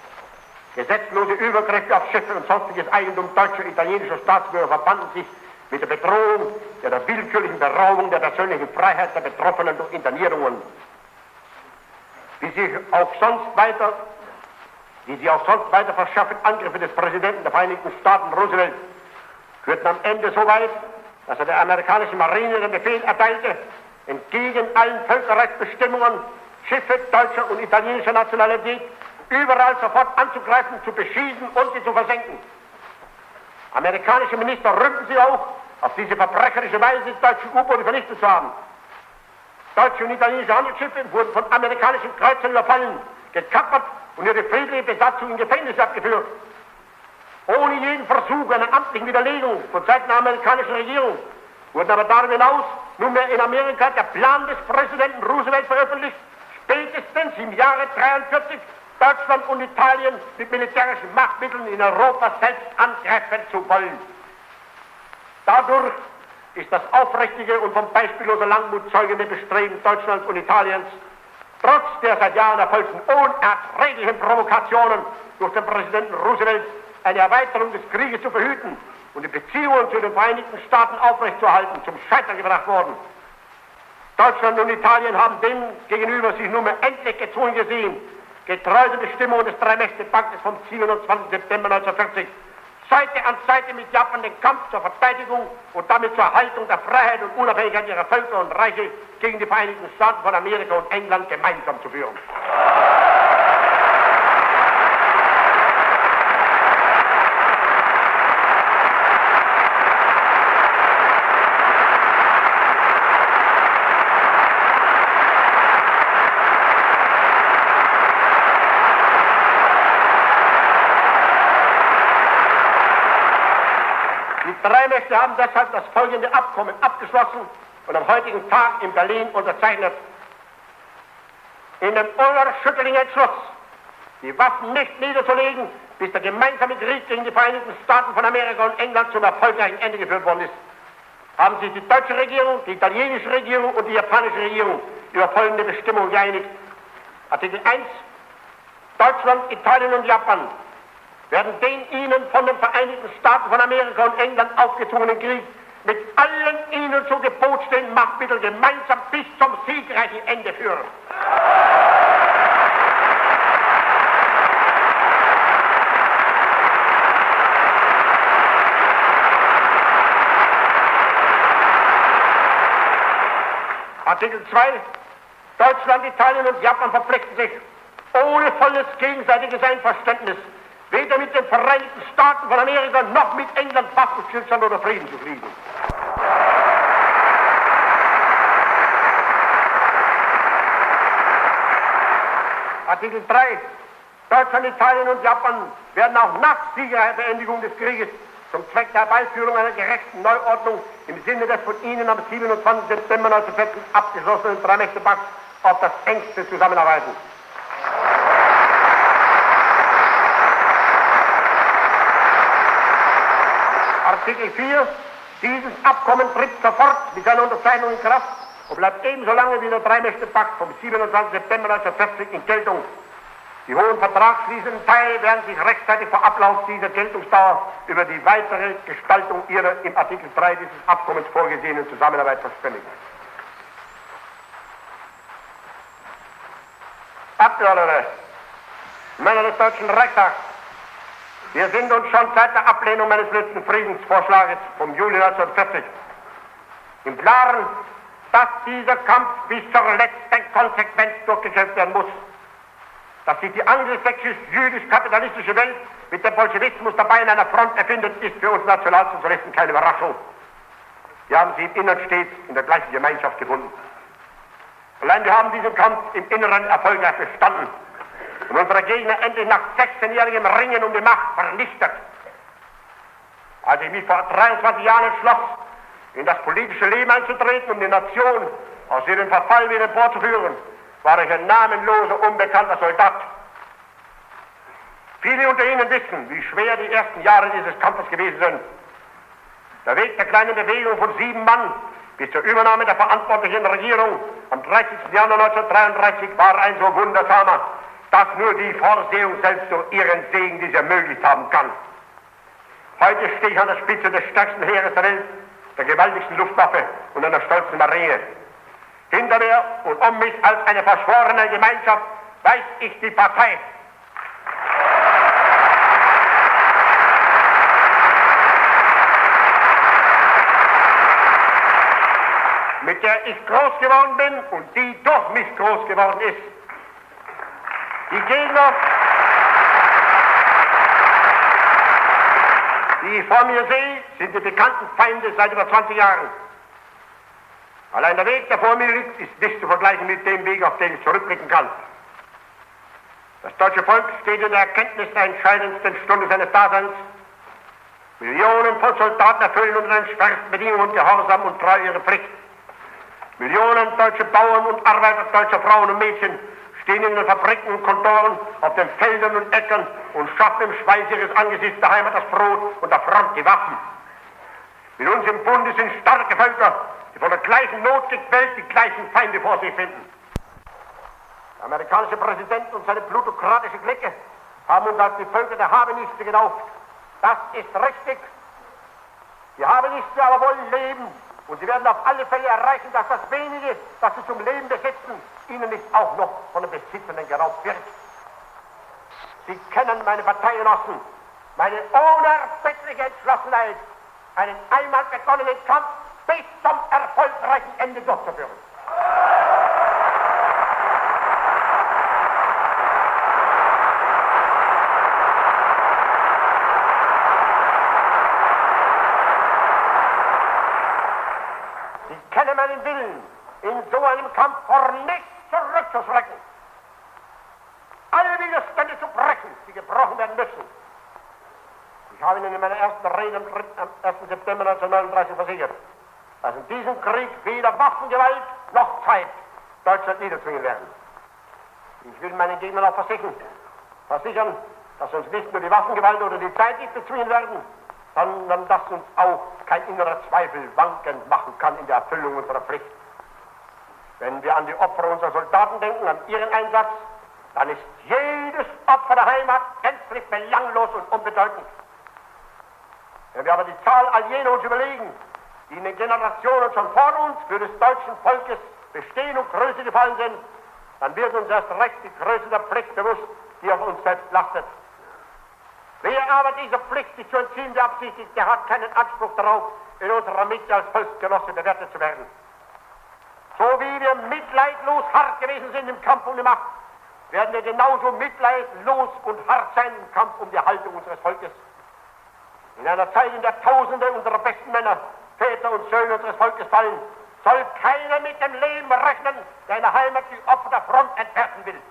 Gesetzlose Übergriffe auf Schiffe und sonstiges Eigentum deutscher und italienischer Staatsbürger verbanden sich mit der Bedrohung der willkürlichen Beraubung der persönlichen Freiheit der Betroffenen durch Internierungen, die sie auch sonst weiter verschaffen Angriffe des Präsidenten der Vereinigten Staaten Roosevelt führten am Ende so weit, dass er der amerikanischen Marine den Befehl erteilte, entgegen allen Völkerrechtsbestimmungen Schiffe deutscher und italienischer Nationalität überall sofort anzugreifen, zu beschießen und sie zu versenken. Amerikanische Minister rühmten sie auch, auf diese verbrecherische Weise deutsche U-Boote vernichtet zu haben. Deutsche und italienische Handelsschiffe wurden von amerikanischen Kreuzern überfallen, gekappert und ihre friedliche Besatzung in Gefängnisse abgeführt. Ohne jeden Versuch einer amtlichen Widerlegung von Seiten der amerikanischen Regierung wurden aber darüber hinaus nunmehr in Amerika der Plan des Präsidenten Roosevelt veröffentlicht, spätestens im Jahre 1943 Deutschland und Italien mit militärischen Machtmitteln in Europa selbst angreifen zu wollen. Dadurch ist das aufrichtige und von beispielloser Langmut zeugende Bestreben Deutschlands und Italiens, trotz der seit Jahren erfolgten unerträglichen Provokationen durch den Präsidenten Roosevelt, eine Erweiterung des Krieges zu verhüten und die Beziehungen zu den Vereinigten Staaten aufrechtzuerhalten, zum Scheitern gebracht worden. Deutschland und Italien haben dem gegenüber sich nunmehr endlich gezwungen gesehen, getreu den Bestimmungen des Drei-Mächte-Paktes vom 27. September 1940, Seite an Seite mit Japan den Kampf zur Verteidigung und damit zur Erhaltung der Freiheit und Unabhängigkeit ihrer Völker und Reiche gegen die Vereinigten Staaten von Amerika und England gemeinsam zu führen. Die drei Mächte haben deshalb das folgende Abkommen abgeschlossen und am heutigen Tag in Berlin unterzeichnet. In dem unerschütterlichen Entschluss, die Waffen nicht niederzulegen, bis der gemeinsame Krieg gegen die Vereinigten Staaten von Amerika und England zum erfolgreichen Ende geführt worden ist, haben sich die deutsche Regierung, die italienische Regierung und die japanische Regierung über folgende Bestimmungen geeinigt. Artikel 1. Deutschland, Italien und Japan werden den ihnen von den Vereinigten Staaten von Amerika und England aufgezwungenen Krieg mit allen ihnen zu Gebot stehenden Machtmitteln gemeinsam bis zum siegreichen Ende führen. Artikel 2. Deutschland, Italien und Japan verpflichten sich ohne volles gegenseitiges Einverständnis weder mit den Vereinigten Staaten von Amerika noch mit England Waffenstillstand oder Frieden zu schließen. Artikel 3. Deutschland, Italien und Japan werden auch nach sicherer Beendigung des Krieges zum Zweck der Herbeiführung einer gerechten Neuordnung im Sinne des von ihnen am 27. September 1940 abgeschlossenen Drei-Mächte-Pakts auf das engste zusammenarbeiten. Artikel 4. Dieses Abkommen tritt sofort mit seiner Unterzeichnung in Kraft und bleibt ebenso lange wie der Drei-Mächte-Pakt vom 27. September 1940 in Geltung. Die hohen vertragsschließenden Teile werden sich rechtzeitig vor Ablauf dieser Geltungsdauer über die weitere Gestaltung ihrer im Artikel 3 dieses Abkommens vorgesehenen Zusammenarbeit verständigen. Abgeordnete, Männer des Deutschen Reichstags, wir sind uns schon seit der Ablehnung meines letzten Friedensvorschlages vom Juli 1940 im Klaren, dass dieser Kampf bis zur letzten Konsequenz durchgekämpft werden muss. Dass sich die angelsächsisch-jüdisch-kapitalistische Welt mit dem Bolschewismus dabei in einer Front erfindet, ist für uns Nationalsozialisten keine Überraschung. Wir haben sie im Innern stets in der gleichen Gemeinschaft gefunden. Allein wir haben diesen Kampf im Inneren erfolgreich bestanden und unsere Gegner endlich nach 16-jährigem Ringen um die Macht vernichtet. Als ich mich vor 23 Jahren entschloss, in das politische Leben einzutreten, um die Nation aus ihrem Verfall wieder emporzuführen, war ich ein namenloser, unbekannter Soldat. Viele unter Ihnen wissen, wie schwer die ersten Jahre dieses Kampfes gewesen sind. Der Weg der kleinen Bewegung von 7 Mann bis zur Übernahme der verantwortlichen Regierung am 30. Januar 1933 war ein so wundersamer, dass nur die Vorsehung selbst durch ihren Segen dies ermöglicht haben kann. Heute stehe ich an der Spitze des stärksten Heeres der Welt der gewaltigsten Luftwaffe und einer stolzen Marine. Hinter mir und um mich als eine verschworene Gemeinschaft weiß ich die Partei. Mit der ich groß geworden bin und die durch mich groß geworden ist. Die Gegner, die ich vor mir sehe, sind die bekannten Feinde seit über 20 Jahren. Allein der Weg, der vor mir liegt, ist nicht zu vergleichen mit dem Weg, auf den ich zurückblicken kann. Das deutsche Volk steht in der Erkenntnis der entscheidendsten Stunde seines Daseins. Millionen von Soldaten erfüllen unter den schwersten Bedingungen Gehorsam und treu ihre Pflicht. Millionen deutsche Bauern und Arbeiter, deutsche Frauen und Mädchen stehen in den Fabriken und Kontoren, auf den Feldern und Äckern und schaffen im Schweiß ihres Angesichts der Heimat das Brot und der Front die Waffen. Mit uns im Bunde sind starke Völker, die von der gleichen Not gequält die gleichen Feinde vor sich finden. Der amerikanische Präsident und seine plutokratische Clique haben uns als die Völker der Habenichte getauft. Das ist richtig. Die Habenichte aber wollen leben. Und sie werden auf alle Fälle erreichen, dass das Wenige, das sie zum Leben besitzen, ihnen nicht auch noch von den Besitzenden geraubt wird. Sie kennen meine Parteigenossen, meine unerbittliche Entschlossenheit, einen einmal begonnenen Kampf bis zum erfolgreichen Ende durchzuführen. Ich kenne meinen Willen, in so einem Kampf vor nichts zurückzuschrecken. Alle Widerstände zu brechen, die gebrochen werden müssen. Ich habe Ihnen in meiner ersten Rede am 1. September 1939 versichert, dass in diesem Krieg weder Waffengewalt noch Zeit Deutschland niederzwingen werden. Ich will meinen Gegnern auch versichern, dass uns nicht nur die Waffengewalt oder die Zeit nicht bezwingen werden, sondern dass uns auch kein innerer Zweifel wankend machen kann in der Erfüllung unserer Pflicht. Wenn wir an die Opfer unserer Soldaten denken, an ihren Einsatz, dann ist jedes Opfer der Heimat gänzlich belanglos und unbedeutend. Wenn wir aber die Zahl all jener uns überlegen, die in den Generationen schon vor uns für des deutschen Volkes Bestehen und Größe gefallen sind, dann wird uns erst recht die Größe der Pflicht bewusst, die auf uns selbst lastet. Wer aber dieser Pflicht sich zu entziehen beabsichtigt, der hat keinen Anspruch darauf, in unserer Mitte als Volksgenosse bewertet zu werden. So wie wir mitleidlos hart gewesen sind im Kampf um die Macht, werden wir genauso mitleidlos und hart sein im Kampf um die Haltung unseres Volkes. In einer Zeit, in der Tausende unserer besten Männer, Väter und Söhne unseres Volkes fallen, soll keiner mit dem Leben rechnen, der in der Heimat die Opfer der Front entwerten will.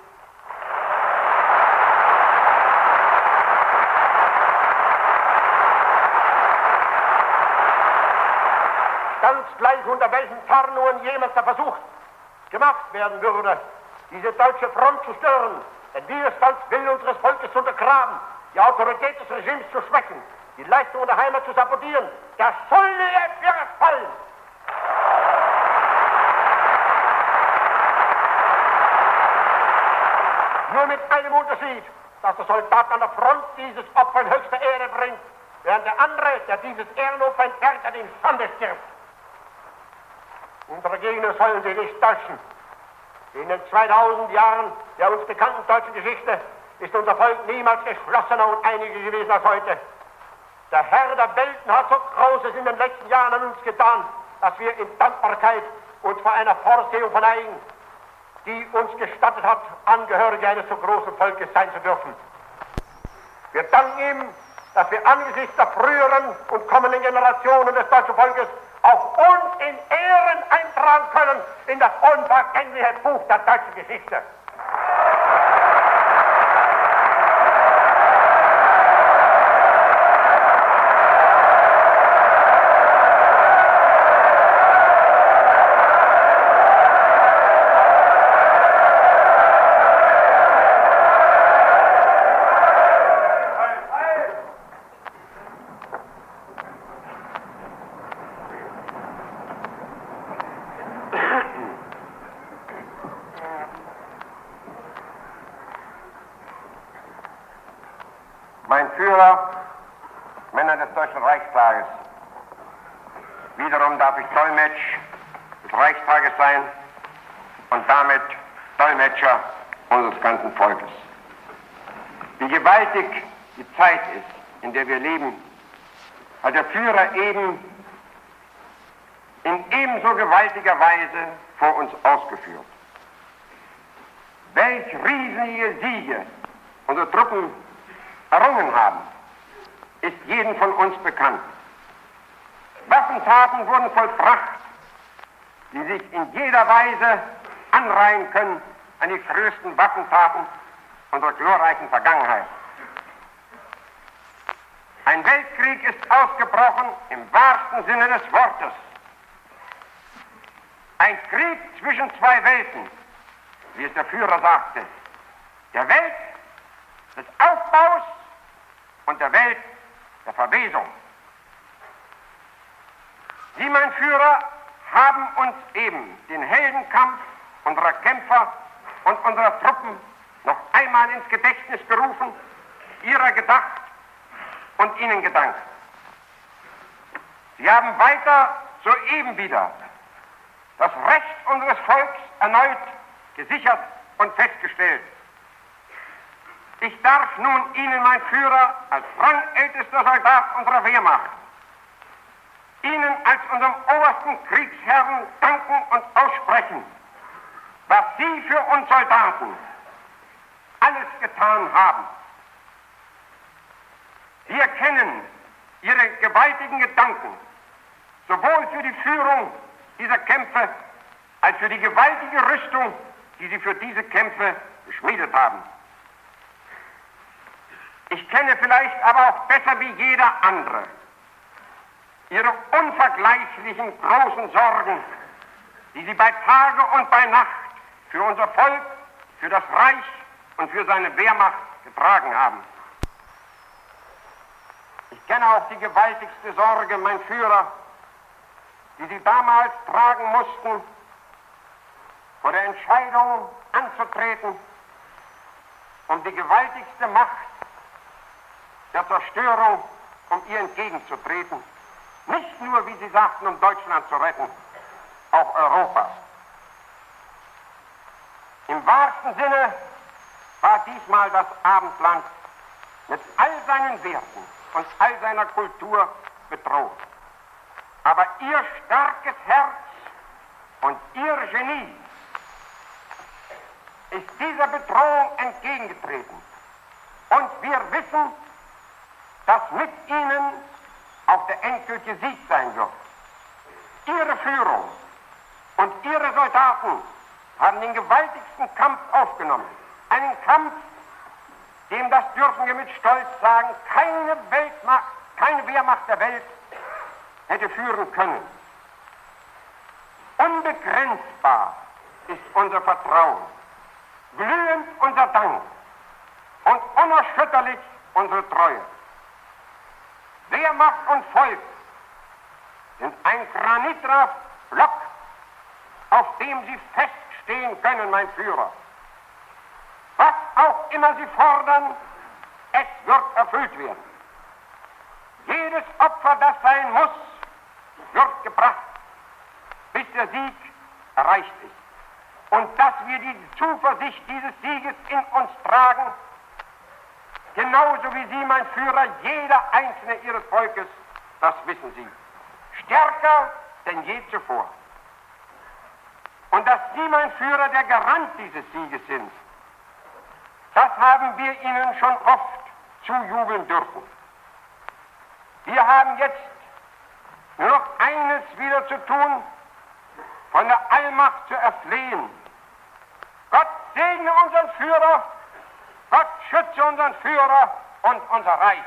Ganz gleich unter welchen Tarnungen jemals der Versuch gemacht werden würde, diese deutsche Front zu stören, den Widerstandswillen unseres Volkes zu untergraben, die Autorität des Regimes zu schwächen, die Leistungen der Heimat zu sabotieren, der Schuldige wird fallen. Nur mit einem Unterschied, dass der Soldat an der Front dieses Opfer in höchster Ehre bringt, während der andere, der dieses Ehrenopfer entwertet, in Schande stirbt. Unsere Gegner sollen sich nicht täuschen. In den 2000 Jahren der uns bekannten deutschen Geschichte ist unser Volk niemals geschlossener und einiger gewesen als heute. Der Herr der Welten hat so Großes in den letzten Jahren an uns getan, dass wir in Dankbarkeit uns vor einer Vorsehung verneigen, die uns gestattet hat, Angehörige eines so großen Volkes sein zu dürfen. Wir danken ihm, dass wir angesichts der früheren und kommenden Generationen des deutschen Volkes auch uns in Ehren eintragen können in das unvergängliche Buch der deutschen Geschichte. Mein Führer, Männer des Deutschen Reichstages, wieder Dolmetsch des Reichstages sein und damit Dolmetscher unseres ganzen Volkes. Wie gewaltig die Zeit ist, in der wir leben, hat der Führer eben in ebenso gewaltiger Weise vor uns ausgeführt. Welch riesige Siege unsere Truppen errungen haben, ist jedem von uns bekannt. Waffentaten wurden vollbracht, die sich in jeder Weise anreihen können an die größten Waffentaten unserer glorreichen Vergangenheit. Ein Weltkrieg ist ausgebrochen im wahrsten Sinne des Wortes. Ein Krieg zwischen zwei Welten, wie es der Führer sagte. Der Welt des Aufbaus und der Welt der Verwesung. Sie, mein Führer, haben uns eben den Heldenkampf unserer Kämpfer und unserer Truppen noch einmal ins Gedächtnis gerufen, ihrer gedacht und ihnen gedankt. Sie haben weiter soeben wieder das Recht unseres Volks erneut gesichert und festgestellt. Ich darf nun Ihnen, mein Führer, als rangältester Soldat unserer Wehrmacht, Ihnen als unserem obersten Kriegsherrn danken und aussprechen, was Sie für uns Soldaten alles getan haben. Wir kennen Ihre gewaltigen Gedanken, sowohl für die Führung dieser Kämpfe als für die gewaltige Rüstung, die Sie für diese Kämpfe geschmiedet haben. Ich kenne vielleicht aber auch besser wie jeder andere Ihre unvergleichlichen großen Sorgen, die Sie bei Tage und bei Nacht für unser Volk, für das Reich und für seine Wehrmacht getragen haben. Ich kenne auch die gewaltigste Sorge, mein Führer, die Sie damals tragen mussten, vor der Entscheidung anzutreten, um die gewaltigste Macht der Zerstörung, um ihr entgegenzutreten. Nicht nur, wie Sie sagten, um Deutschland zu retten, auch Europas. Im wahrsten Sinne war diesmal das Abendland mit all seinen Werten und all seiner Kultur bedroht. Aber Ihr starkes Herz und Ihr Genie ist dieser Bedrohung entgegengetreten. Und wir wissen, dass mit Ihnen auch der endgültige Sieg sein wird. Ihre Führung und Ihre Soldaten haben den gewaltigsten Kampf aufgenommen. Einen Kampf, dem, das dürfen wir mit Stolz sagen, keine Weltmacht, keine Wehrmacht der Welt hätte führen können. Unbegrenzbar ist unser Vertrauen, glühend unser Dank und unerschütterlich unsere Treue. Wehrmacht und Volk sind ein Granitblock, auf dem Sie feststehen können, mein Führer. Was auch immer Sie fordern, es wird erfüllt werden. Jedes Opfer, das sein muss, wird gebracht, bis der Sieg erreicht ist. Und dass wir die Zuversicht dieses Sieges in uns tragen, genauso wie Sie, mein Führer, jeder einzelne Ihres Volkes, das wissen Sie. Stärker denn je zuvor. Und dass Sie, mein Führer, der Garant dieses Sieges sind, das haben wir Ihnen schon oft zujubeln dürfen. Wir haben jetzt nur noch eines wieder zu tun, von der Allmacht zu erflehen. Gott segne unseren Führer, Gott schütze unseren Führer und unser Reich.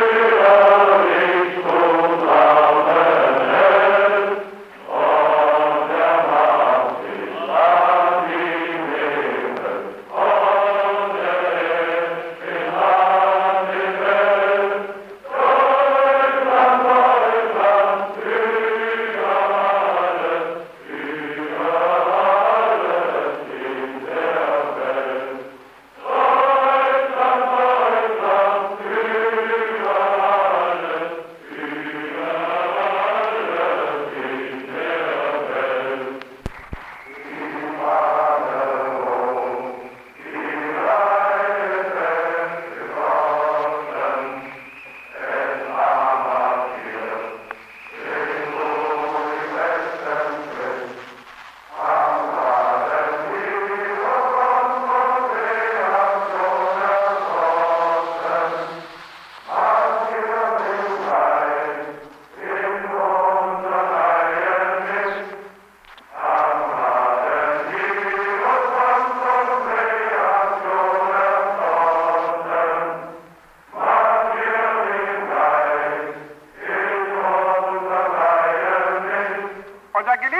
Oh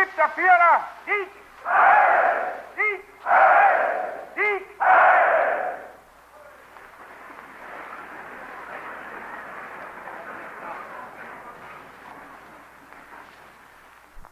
gibt der Führer die